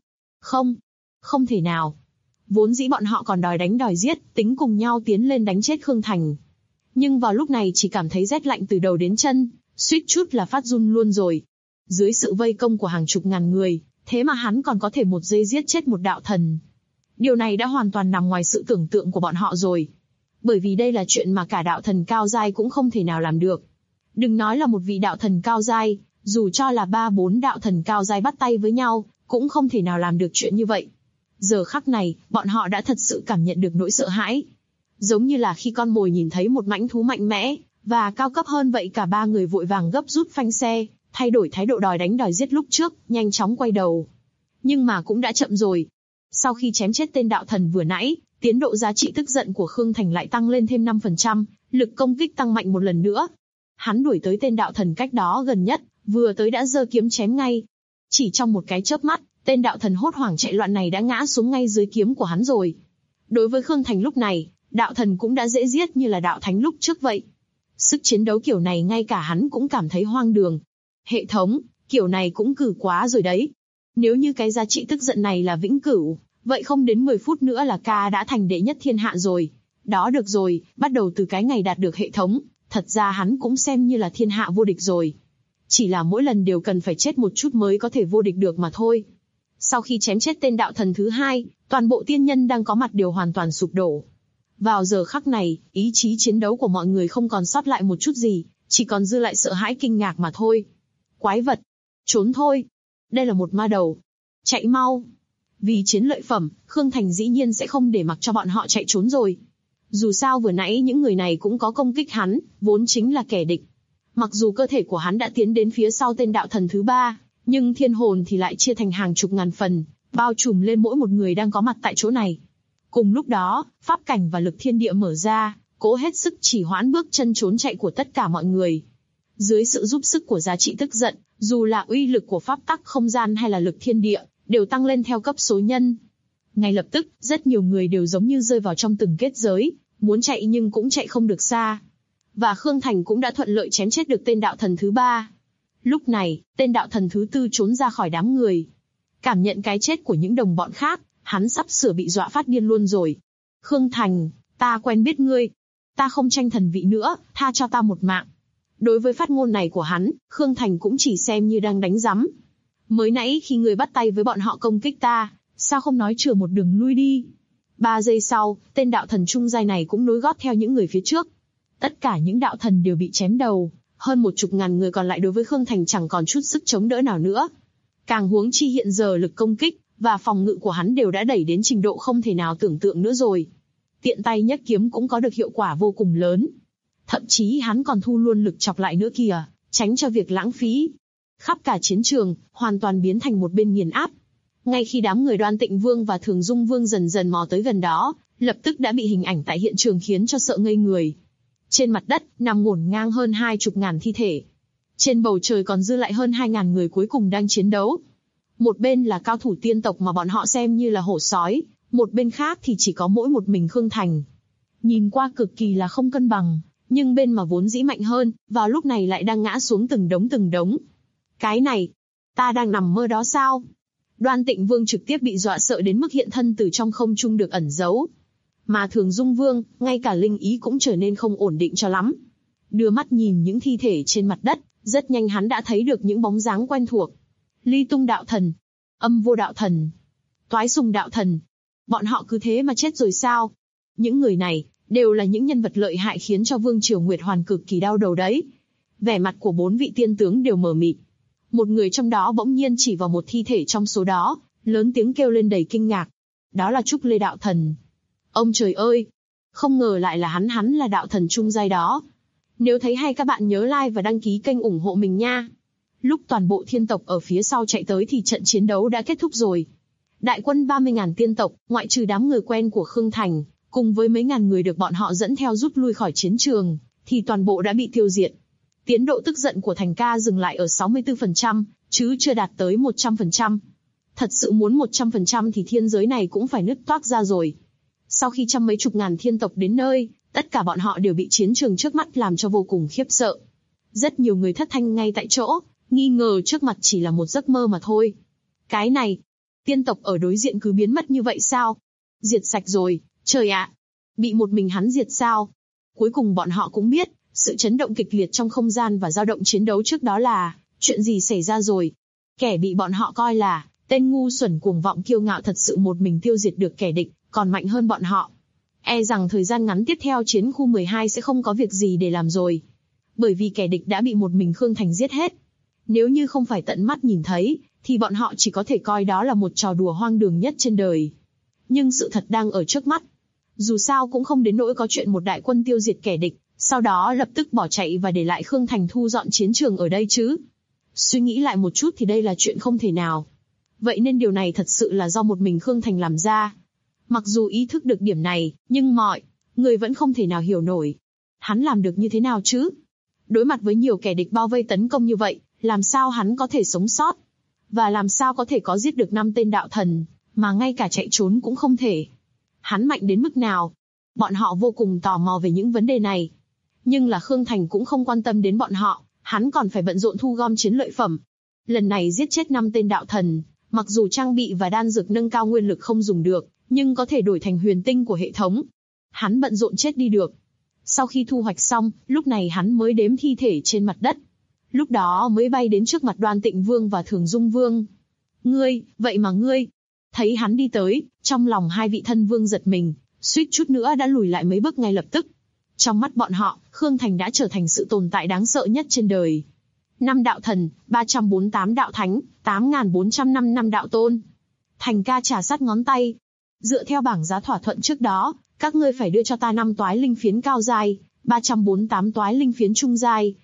Không thể nào. Vốn dĩ bọn họ còn đòi đánh đòi giết, tính cùng nhau tiến lên đánh chết Khương Thành. Nhưng vào lúc này chỉ cảm thấy rét lạnh từ đầu đến chân, suýt chút là phát run luôn rồi. Dưới sự vây công của hàng chục ngàn người, thế mà hắn còn có thể một giây giết chết một đạo thần. Điều này đã hoàn toàn nằm ngoài sự tưởng tượng của bọn họ rồi. Bởi vì đây là chuyện mà cả đạo thần cao giai cũng không thể nào làm được. Đừng nói là một vị đạo thần cao giai, dù cho là 3-4 đạo thần cao giai bắt tay với nhau, cũng không thể nào làm được chuyện như vậy. Giờ khắc này, bọn họ đã thật sự cảm nhận được nỗi sợ hãi. Giống như là khi con mồi nhìn thấy một mãnh thú mạnh mẽ, và cao cấp hơn vậy, cả ba người vội vàng gấp rút phanh xe, thay đổi thái độ đòi đánh đòi giết lúc trước, nhanh chóng quay đầu. Nhưng mà cũng đã chậm rồi. Sau khi chém chết tên đạo thần vừa nãy, tiến độ giá trị tức giận của Khương Thành lại tăng lên thêm 5%, lực công kích tăng mạnh một lần nữa. Hắn đuổi tới tên đạo thần cách đó gần nhất, vừa tới đã giơ kiếm chém ngay. Chỉ trong một cái chớp mắt, tên đạo thần hốt hoảng chạy loạn này đã ngã xuống ngay dưới kiếm của hắn rồi. Đối với Khương Thành lúc này, đạo thần cũng đã dễ giết như là đạo thánh lúc trước vậy. Sức chiến đấu kiểu này ngay cả hắn cũng cảm thấy hoang đường. Hệ thống, kiểu này cũng cử quá rồi đấy. Nếu như cái giá trị tức giận này là vĩnh cửu, vậy không đến 10 phút nữa là ca đã thành đệ nhất thiên hạ rồi. Đó được rồi, bắt đầu từ cái ngày đạt được hệ thống, thật ra hắn cũng xem như là thiên hạ vô địch rồi. Chỉ là mỗi lần đều cần phải chết một chút mới có thể vô địch được mà thôi. Sau khi chém chết tên đạo thần thứ hai, toàn bộ tiên nhân đang có mặt đều hoàn toàn sụp đổ. Vào giờ khắc này, ý chí chiến đấu của mọi người không còn sót lại một chút gì, chỉ còn dư lại sợ hãi kinh ngạc mà thôi. Quái vật! Trốn thôi! Đây là một ma đầu! Chạy mau! Vì chiến lợi phẩm, Khương Thành dĩ nhiên sẽ không để mặc cho bọn họ chạy trốn rồi. Dù sao vừa nãy những người này cũng có công kích hắn, vốn chính là kẻ địch. Mặc dù cơ thể của hắn đã tiến đến phía sau tên đạo thần thứ ba, nhưng thiên hồn thì lại chia thành hàng chục ngàn phần, bao trùm lên mỗi một người đang có mặt tại chỗ này. Cùng lúc đó, pháp cảnh và lực thiên địa mở ra, cố hết sức chỉ hoãn bước chân trốn chạy của tất cả mọi người. Dưới sự giúp sức của giá trị tức giận, dù là uy lực của pháp tắc không gian hay là lực thiên địa, đều tăng lên theo cấp số nhân. Ngay lập tức, rất nhiều người đều giống như rơi vào trong từng kết giới, muốn chạy nhưng cũng chạy không được xa. Và Khương Thành cũng đã thuận lợi chém chết được tên đạo thần thứ ba. Lúc này, tên đạo thần thứ tư trốn ra khỏi đám người. Cảm nhận cái chết của những đồng bọn khác, hắn sắp sửa bị dọa phát điên luôn rồi. Khương Thành, ta quen biết ngươi. Ta không tranh thần vị nữa, tha cho ta một mạng. Đối với phát ngôn này của hắn, Khương Thành cũng chỉ xem như đang đánh giấm. Mới nãy khi ngươi bắt tay với bọn họ công kích ta, sao không nói chừa một đường lui đi? 3 giây sau, tên đạo thần trung giai này cũng nối gót theo những người phía trước. Tất cả những đạo thần đều bị chém đầu, hơn 10 ngàn người còn lại đối với Khương Thành chẳng còn chút sức chống đỡ nào nữa. Càng huống chi hiện giờ lực công kích và phòng ngự của hắn đều đã đẩy đến trình độ không thể nào tưởng tượng nữa rồi. Tiện tay nhấc kiếm cũng có được hiệu quả vô cùng lớn. Thậm chí hắn còn thu luôn lực chọc lại nữa kìa, tránh cho việc lãng phí. Khắp cả chiến trường, hoàn toàn biến thành một bên nghiền áp. Ngay khi đám người Đoan Tịnh Vương và Thường Dung Vương dần dần mò tới gần đó, lập tức đã bị hình ảnh tại hiện trường khiến cho sợ ngây người. Trên mặt đất, nằm ngổn ngang hơn 20 ngàn thi thể. Trên bầu trời còn dư lại hơn 2.000 người cuối cùng đang chiến đấu. Một bên là cao thủ tiên tộc mà bọn họ xem như là hổ sói, một bên khác thì chỉ có mỗi một mình Khương Thành. Nhìn qua cực kỳ là không cân bằng, nhưng bên mà vốn dĩ mạnh hơn, vào lúc này lại đang ngã xuống từng đống. Cái này, ta đang nằm mơ đó sao? Đoan Tịnh Vương trực tiếp bị dọa sợ đến mức hiện thân từ trong không trung được ẩn giấu. Mà Thường Dung Vương, ngay cả linh ý cũng trở nên không ổn định cho lắm. Đưa mắt nhìn những thi thể trên mặt đất, rất nhanh hắn đã thấy được những bóng dáng quen thuộc. Ly Tung đạo thần, Âm Vô đạo thần, Toái Sùng đạo thần. Bọn họ cứ thế mà chết rồi sao? Những người này, đều là những nhân vật lợi hại khiến cho Vương Triều Nguyệt Hoàn cực kỳ đau đầu đấy. Vẻ mặt của 4 vị tiên tướng đều mờ mịt. Một người trong đó bỗng nhiên chỉ vào một thi thể trong số đó, lớn tiếng kêu lên đầy kinh ngạc. Đó là Trúc Lê đạo thần. Ông trời ơi! Không ngờ lại là hắn là đạo thần trung giai đó. Nếu thấy hay các bạn nhớ like và đăng ký kênh ủng hộ mình nha. Lúc toàn bộ thiên tộc ở phía sau chạy tới thì trận chiến đấu đã kết thúc rồi. Đại quân 30.000 tiên tộc, ngoại trừ đám người quen của Khương Thành, cùng với mấy ngàn người được bọn họ dẫn theo rút lui khỏi chiến trường, thì toàn bộ đã bị tiêu diệt. Tiến độ tức giận của Thành ca dừng lại ở 64%, chứ chưa đạt tới 100%. Thật sự muốn 100% thì thiên giới này cũng phải nứt toác ra rồi. Sau khi trăm mấy chục ngàn thiên tộc đến nơi, tất cả bọn họ đều bị chiến trường trước mắt làm cho vô cùng khiếp sợ. Rất nhiều người thất thanh ngay tại chỗ, nghi ngờ trước mặt chỉ là một giấc mơ mà thôi. Cái này, tiên tộc ở đối diện cứ biến mất như vậy sao? Diệt sạch rồi, trời ạ! Bị một mình hắn diệt sao? Cuối cùng bọn họ cũng biết, sự chấn động kịch liệt trong không gian và dao động chiến đấu trước đó là chuyện gì xảy ra rồi. Kẻ bị bọn họ coi là tên ngu xuẩn cuồng vọng kiêu ngạo thật sự một mình tiêu diệt được kẻ địch, còn mạnh hơn bọn họ. E rằng thời gian ngắn tiếp theo chiến khu 12 sẽ không có việc gì để làm rồi. Bởi vì kẻ địch đã bị một mình Khương Thành giết hết. Nếu như không phải tận mắt nhìn thấy, thì bọn họ chỉ có thể coi đó là một trò đùa hoang đường nhất trên đời. Nhưng sự thật đang ở trước mắt. Dù sao cũng không đến nỗi có chuyện một đại quân tiêu diệt kẻ địch, sau đó lập tức bỏ chạy và để lại Khương Thành thu dọn chiến trường ở đây chứ. Suy nghĩ lại một chút thì đây là chuyện không thể nào. Vậy nên điều này thật sự là do một mình Khương Thành làm ra. Mặc dù ý thức được điểm này, nhưng mọi người vẫn không thể nào hiểu nổi. Hắn làm được như thế nào chứ? Đối mặt với nhiều kẻ địch bao vây tấn công như vậy, làm sao hắn có thể sống sót? Và làm sao có thể có giết được 5 tên đạo thần, mà ngay cả chạy trốn cũng không thể? Hắn mạnh đến mức nào? Bọn họ vô cùng tò mò về những vấn đề này. Nhưng là Khương Thành cũng không quan tâm đến bọn họ, hắn còn phải bận rộn thu gom chiến lợi phẩm. Lần này giết chết 5 tên đạo thần, mặc dù trang bị và đan dược nâng cao nguyên lực không dùng được, nhưng có thể đổi thành huyền tinh của hệ thống. Hắn bận rộn chết đi được. Sau khi thu hoạch xong, lúc này hắn mới đếm thi thể trên mặt đất. Lúc đó mới bay đến trước mặt Đoan Tịnh Vương và Thường Dung Vương. Ngươi, vậy mà ngươi... Thấy hắn đi tới, trong lòng hai vị thân vương giật mình, suýt chút nữa đã lùi lại mấy bước ngay lập tức. Trong mắt bọn họ, Khương Thành đã trở thành sự tồn tại đáng sợ nhất trên đời. 5 đạo thần, 348 đạo thánh, 8.405 đạo tôn. Thành ca trà sát ngón tay. Dựa theo bảng giá thỏa thuận trước đó, các ngươi phải đưa cho ta 5 toái linh phiến cao giai, 348 toái linh phiến trung giai,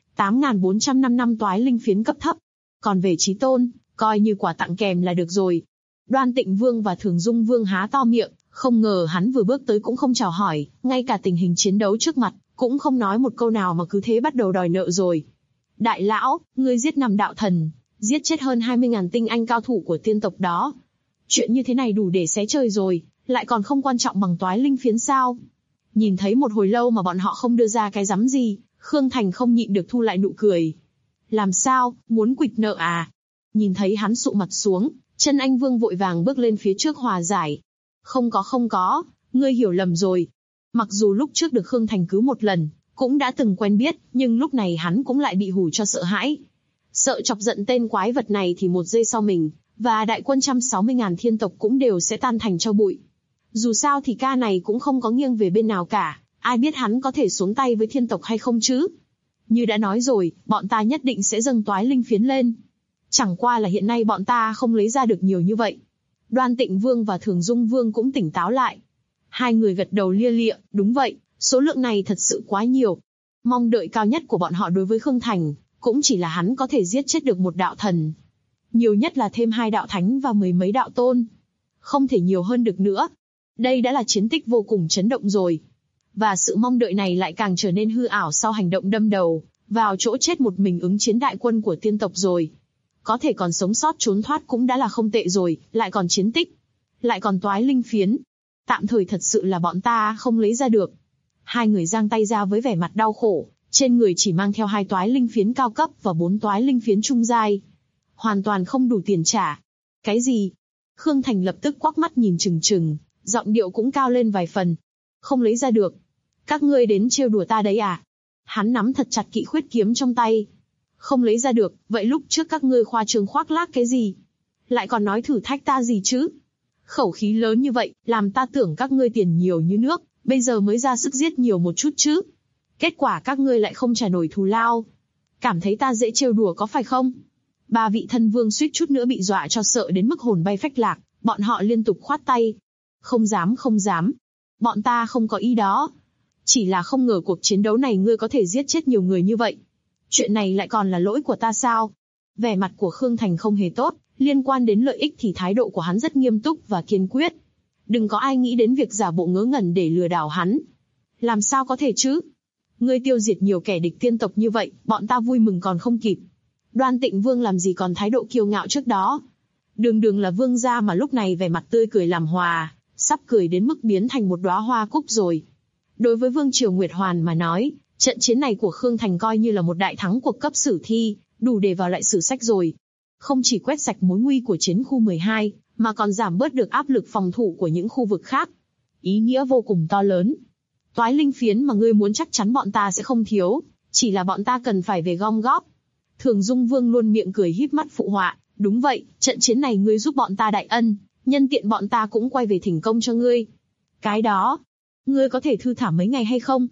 8.455 toái linh phiến cấp thấp. Còn về chí tôn, coi như quà tặng kèm là được rồi. Đoan Tịnh Vương và Thường Dung Vương há to miệng, không ngờ hắn vừa bước tới cũng không chào hỏi, ngay cả tình hình chiến đấu trước mặt, cũng không nói một câu nào mà cứ thế bắt đầu đòi nợ rồi. Đại lão, ngươi giết 5 đạo thần, giết chết hơn 20.000 tinh anh cao thủ của tiên tộc đó. Chuyện như thế này đủ để xé trời rồi, lại còn không quan trọng bằng toái linh phiến sao? Nhìn thấy một hồi lâu mà bọn họ không đưa ra cái rắm gì, Khương Thành không nhịn được thu lại nụ cười. Làm sao, muốn quỵt nợ à? Nhìn thấy hắn sụ mặt xuống, Chân Anh Vương vội vàng bước lên phía trước hòa giải. Không có, ngươi hiểu lầm rồi. Mặc dù lúc trước được Khương Thành cứu một lần, cũng đã từng quen biết, nhưng lúc này hắn cũng lại bị hù cho sợ hãi. Sợ chọc giận tên quái vật này thì một giây sau mình, và đại quân 160.000 thiên tộc cũng đều sẽ tan thành tro bụi. Dù sao thì ca này cũng không có nghiêng về bên nào cả, ai biết hắn có thể xuống tay với thiên tộc hay không chứ? Như đã nói rồi, bọn ta nhất định sẽ dâng toái linh phiến lên. Chẳng qua là hiện nay bọn ta không lấy ra được nhiều như vậy. Đoan Tịnh Vương và Thường Dung Vương cũng tỉnh táo lại. Hai người gật đầu lia lịa, đúng vậy, số lượng này thật sự quá nhiều. Mong đợi cao nhất của bọn họ đối với Khương Thành, cũng chỉ là hắn có thể giết chết được một đạo thần. Nhiều nhất là thêm 2 đạo thánh và 10 mấy đạo tôn. Không thể nhiều hơn được nữa. Đây đã là chiến tích vô cùng chấn động rồi. Và sự mong đợi này lại càng trở nên hư ảo sau hành động đâm đầu vào chỗ chết một mình ứng chiến đại quân của tiên tộc rồi. Có thể còn sống sót trốn thoát cũng đã là không tệ rồi, lại còn chiến tích, lại còn toái linh phiến. Tạm thời thật sự là bọn ta không lấy ra được. Hai người giang tay ra với vẻ mặt đau khổ, trên người chỉ mang theo 2 toái linh phiến cao cấp và 4 toái linh phiến trung giai. Hoàn toàn không đủ tiền trả. Cái gì? Khương Thành lập tức quắc mắt nhìn chừng chừng, giọng điệu cũng cao lên vài phần. Không lấy ra được. Các ngươi đến trêu đùa ta đấy à? Hắn nắm thật chặt kỵ khuyết kiếm trong tay. Không lấy ra được, vậy lúc trước các ngươi khoa trương khoác lác cái gì? Lại còn nói thử thách ta gì chứ? Khẩu khí lớn như vậy, làm ta tưởng các ngươi tiền nhiều như nước, bây giờ mới ra sức giết nhiều một chút chứ. Kết quả các ngươi lại không trả nổi thù lao. Cảm thấy ta dễ trêu đùa có phải không? 3 vị thân vương suýt chút nữa bị dọa cho sợ đến mức hồn bay phách lạc, bọn họ liên tục khoát tay. Không dám. Bọn ta không có ý đó. Chỉ là không ngờ cuộc chiến đấu này ngươi có thể giết chết nhiều người như vậy. Chuyện này lại còn là lỗi của ta sao? Vẻ mặt của Khương Thành không hề tốt, Liên quan đến lợi ích thì thái độ của hắn rất nghiêm túc và kiên quyết. Đừng có ai nghĩ đến việc giả bộ ngớ ngẩn để lừa đảo hắn. Làm sao có thể chứ? Ngươi tiêu diệt nhiều kẻ địch tiên tộc như vậy, bọn ta vui mừng còn không kịp. Đoan Tịnh Vương làm gì còn thái độ kiêu ngạo trước đó. Đường đường là vương gia mà lúc này vẻ mặt tươi cười làm hòa, sắp cười đến mức biến thành một đóa hoa cúc rồi. Đối với Vương Triều Nguyệt Hoàn mà nói, trận chiến này của Khương Thành coi như là một đại thắng cuộc cấp sử thi, đủ để vào lại sử sách rồi. Không chỉ quét sạch mối nguy của chiến khu 12, mà còn giảm bớt được áp lực phòng thủ của những khu vực khác. Ý nghĩa vô cùng to lớn. Toái linh phiến mà ngươi muốn chắc chắn bọn ta sẽ không thiếu, chỉ là bọn ta cần phải về gom góp. Thường Dung Vương luôn miệng cười híp mắt phụ họa, đúng vậy, trận chiến này ngươi giúp bọn ta đại ân, nhân tiện bọn ta cũng quay về thỉnh công cho ngươi. Cái đó, ngươi có thể thư thả mấy ngày hay không?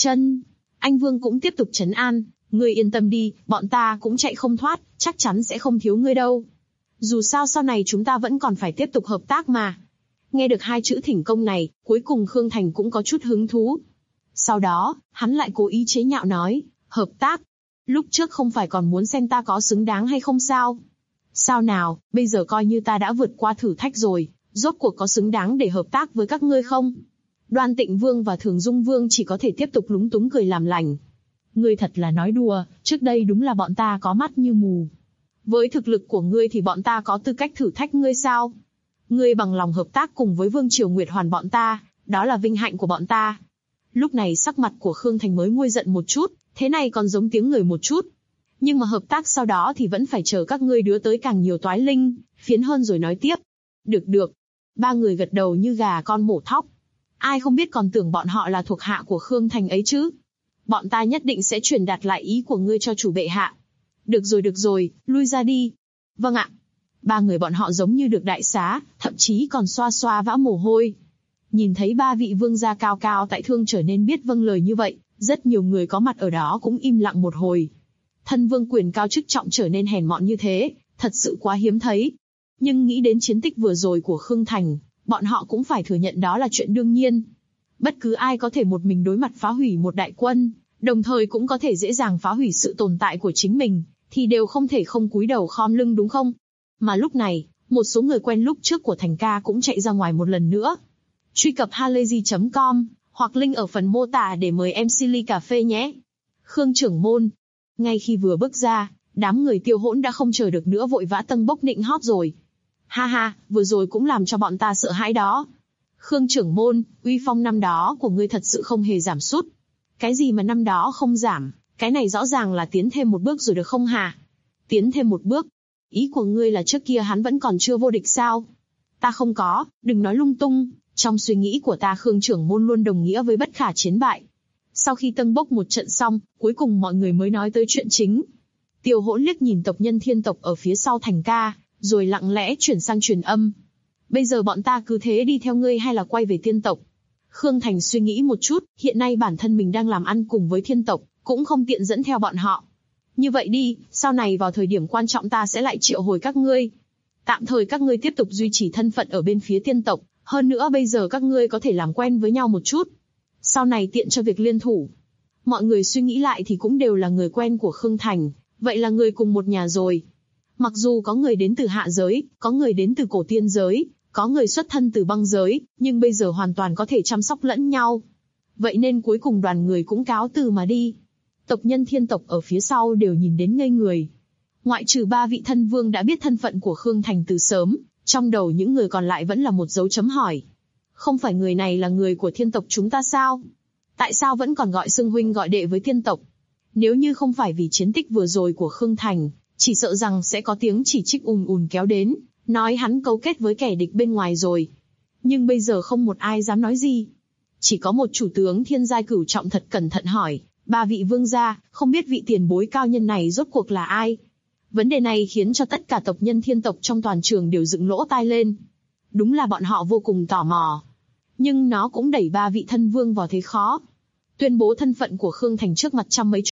Anh Vương cũng tiếp tục trấn an, ngươi yên tâm đi, bọn ta cũng chạy không thoát, chắc chắn sẽ không thiếu ngươi đâu. Dù sao sau này chúng ta vẫn còn phải tiếp tục hợp tác mà. Nghe được hai chữ thỉnh công này, cuối cùng Khương Thành cũng có chút hứng thú. Sau đó, hắn lại cố ý chế nhạo nói, hợp tác. Lúc trước không phải còn muốn xem ta có xứng đáng hay không sao? Sao nào, bây giờ coi như ta đã vượt qua thử thách rồi, rốt cuộc có xứng đáng để hợp tác với các ngươi không? Đoan Tịnh Vương và Thường Dung Vương chỉ có thể tiếp tục lúng túng cười làm lành. Ngươi thật là nói đùa, trước đây đúng là bọn ta có mắt như mù. Với thực lực của ngươi thì bọn ta có tư cách thử thách ngươi sao? Ngươi bằng lòng hợp tác cùng với Vương Triều Nguyệt Hoàn bọn ta, đó là vinh hạnh của bọn ta. Lúc này sắc mặt của Khương Thành mới nguôi giận một chút, thế này còn giống tiếng người một chút. Nhưng mà hợp tác sau đó thì vẫn phải chờ các ngươi đưa tới càng nhiều toái linh, phiến hơn rồi nói tiếp. Được. Ba người gật đầu như gà con mổ thóc. Ai không biết còn tưởng bọn họ là thuộc hạ của Khương Thành ấy chứ. Bọn ta nhất định sẽ truyền đạt lại ý của ngươi cho chủ bệ hạ. Được rồi, lui ra đi. Vâng ạ. Ba người bọn họ giống như được đại xá, thậm chí còn xoa xoa vã mồ hôi. Nhìn thấy ba vị vương gia cao cao tại thượng trở nên biết vâng lời như vậy, rất nhiều người có mặt ở đó cũng im lặng một hồi. Thân vương quyền cao chức trọng trở nên hèn mọn như thế, thật sự quá hiếm thấy. Nhưng nghĩ đến chiến tích vừa rồi của Khương Thành, bọn họ cũng phải thừa nhận đó là chuyện đương nhiên. Bất cứ ai có thể một mình đối mặt phá hủy một đại quân, đồng thời cũng có thể dễ dàng phá hủy sự tồn tại của chính mình, thì đều không thể không cúi đầu khom lưng đúng không? Mà lúc này, một số người quen lúc trước của Thành ca cũng chạy ra ngoài một lần nữa. Truy cập halayzi.com, hoặc link ở phần mô tả để mời em Silly cà phê nhé. Khương trưởng môn. Ngay khi vừa bước ra, đám người Tiêu Hỗn đã không chờ được nữa vội vã tâng bốc nịnh hót rồi. Ha, vừa rồi cũng làm cho bọn ta sợ hãi đó. Khương trưởng môn, uy phong năm đó của ngươi thật sự không hề giảm sút. Cái gì mà năm đó không giảm, cái này rõ ràng là tiến thêm một bước rồi được không hả? Tiến thêm một bước? Ý của ngươi là trước kia hắn vẫn còn chưa vô địch sao? Ta không có, đừng nói lung tung, trong suy nghĩ của ta Khương trưởng môn luôn đồng nghĩa với bất khả chiến bại. Sau khi tâng bốc một trận xong, cuối cùng mọi người mới nói tới chuyện chính. Tiêu Hỗn liếc nhìn tộc nhân Thiên tộc ở phía sau Thành ca, rồi lặng lẽ chuyển sang truyền âm. Bây giờ bọn ta cứ thế đi theo ngươi hay là quay về Thiên tộc? Khương Thành suy nghĩ một chút, hiện nay bản thân mình đang làm ăn cùng với Thiên tộc, cũng không tiện dẫn theo bọn họ. Như vậy đi, sau này vào thời điểm quan trọng ta sẽ lại triệu hồi các ngươi. Tạm thời các ngươi tiếp tục duy trì thân phận ở bên phía Thiên tộc, hơn nữa bây giờ các ngươi có thể làm quen với nhau một chút. Sau này tiện cho việc liên thủ. Mọi người suy nghĩ lại thì cũng đều là người quen của Khương Thành, vậy là người cùng một nhà rồi. Mặc dù có người đến từ hạ giới, có người đến từ cổ tiên giới, có người xuất thân từ băng giới, nhưng bây giờ hoàn toàn có thể chăm sóc lẫn nhau. Vậy nên cuối cùng đoàn người cũng cáo từ mà đi. Tộc nhân Thiên tộc ở phía sau đều nhìn đến ngây người. Ngoại trừ ba vị thân vương đã biết thân phận của Khương Thành từ sớm, trong đầu những người còn lại vẫn là một dấu chấm hỏi. Không phải người này là người của Thiên tộc chúng ta sao? Tại sao vẫn còn gọi xưng huynh gọi đệ với Thiên tộc? Nếu như không phải vì chiến tích vừa rồi của Khương Thành, chỉ sợ rằng sẽ có tiếng chỉ trích ùn kéo đến, nói hắn cấu kết với kẻ địch bên ngoài rồi. Nhưng bây giờ không một ai dám nói gì. Chỉ có một chủ tướng thiên giai cửu trọng thật cẩn thận hỏi, ba vị vương gia, không biết vị tiền bối cao nhân này rốt cuộc là ai? Vấn đề này khiến cho tất cả tộc nhân Thiên tộc trong toàn trường đều dựng lỗ tai lên. Đúng là bọn họ vô cùng tò mò. Nhưng nó cũng đẩy ba vị thân vương vào thế khó. Tuyên bố thân phận của Khương Thành trước mặt trăm mấy.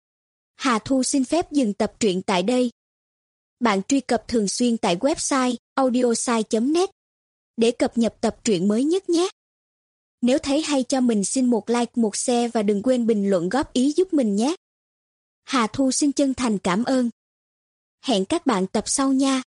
Hà Thu xin phép dừng tập truyện tại đây. Bạn truy cập thường xuyên tại website audiosai.net để cập nhật tập truyện mới nhất nhé. Nếu thấy hay cho mình xin một like, một share và đừng quên bình luận góp ý giúp mình nhé. Hà Thu xin chân thành cảm ơn. Hẹn các bạn tập sau nha.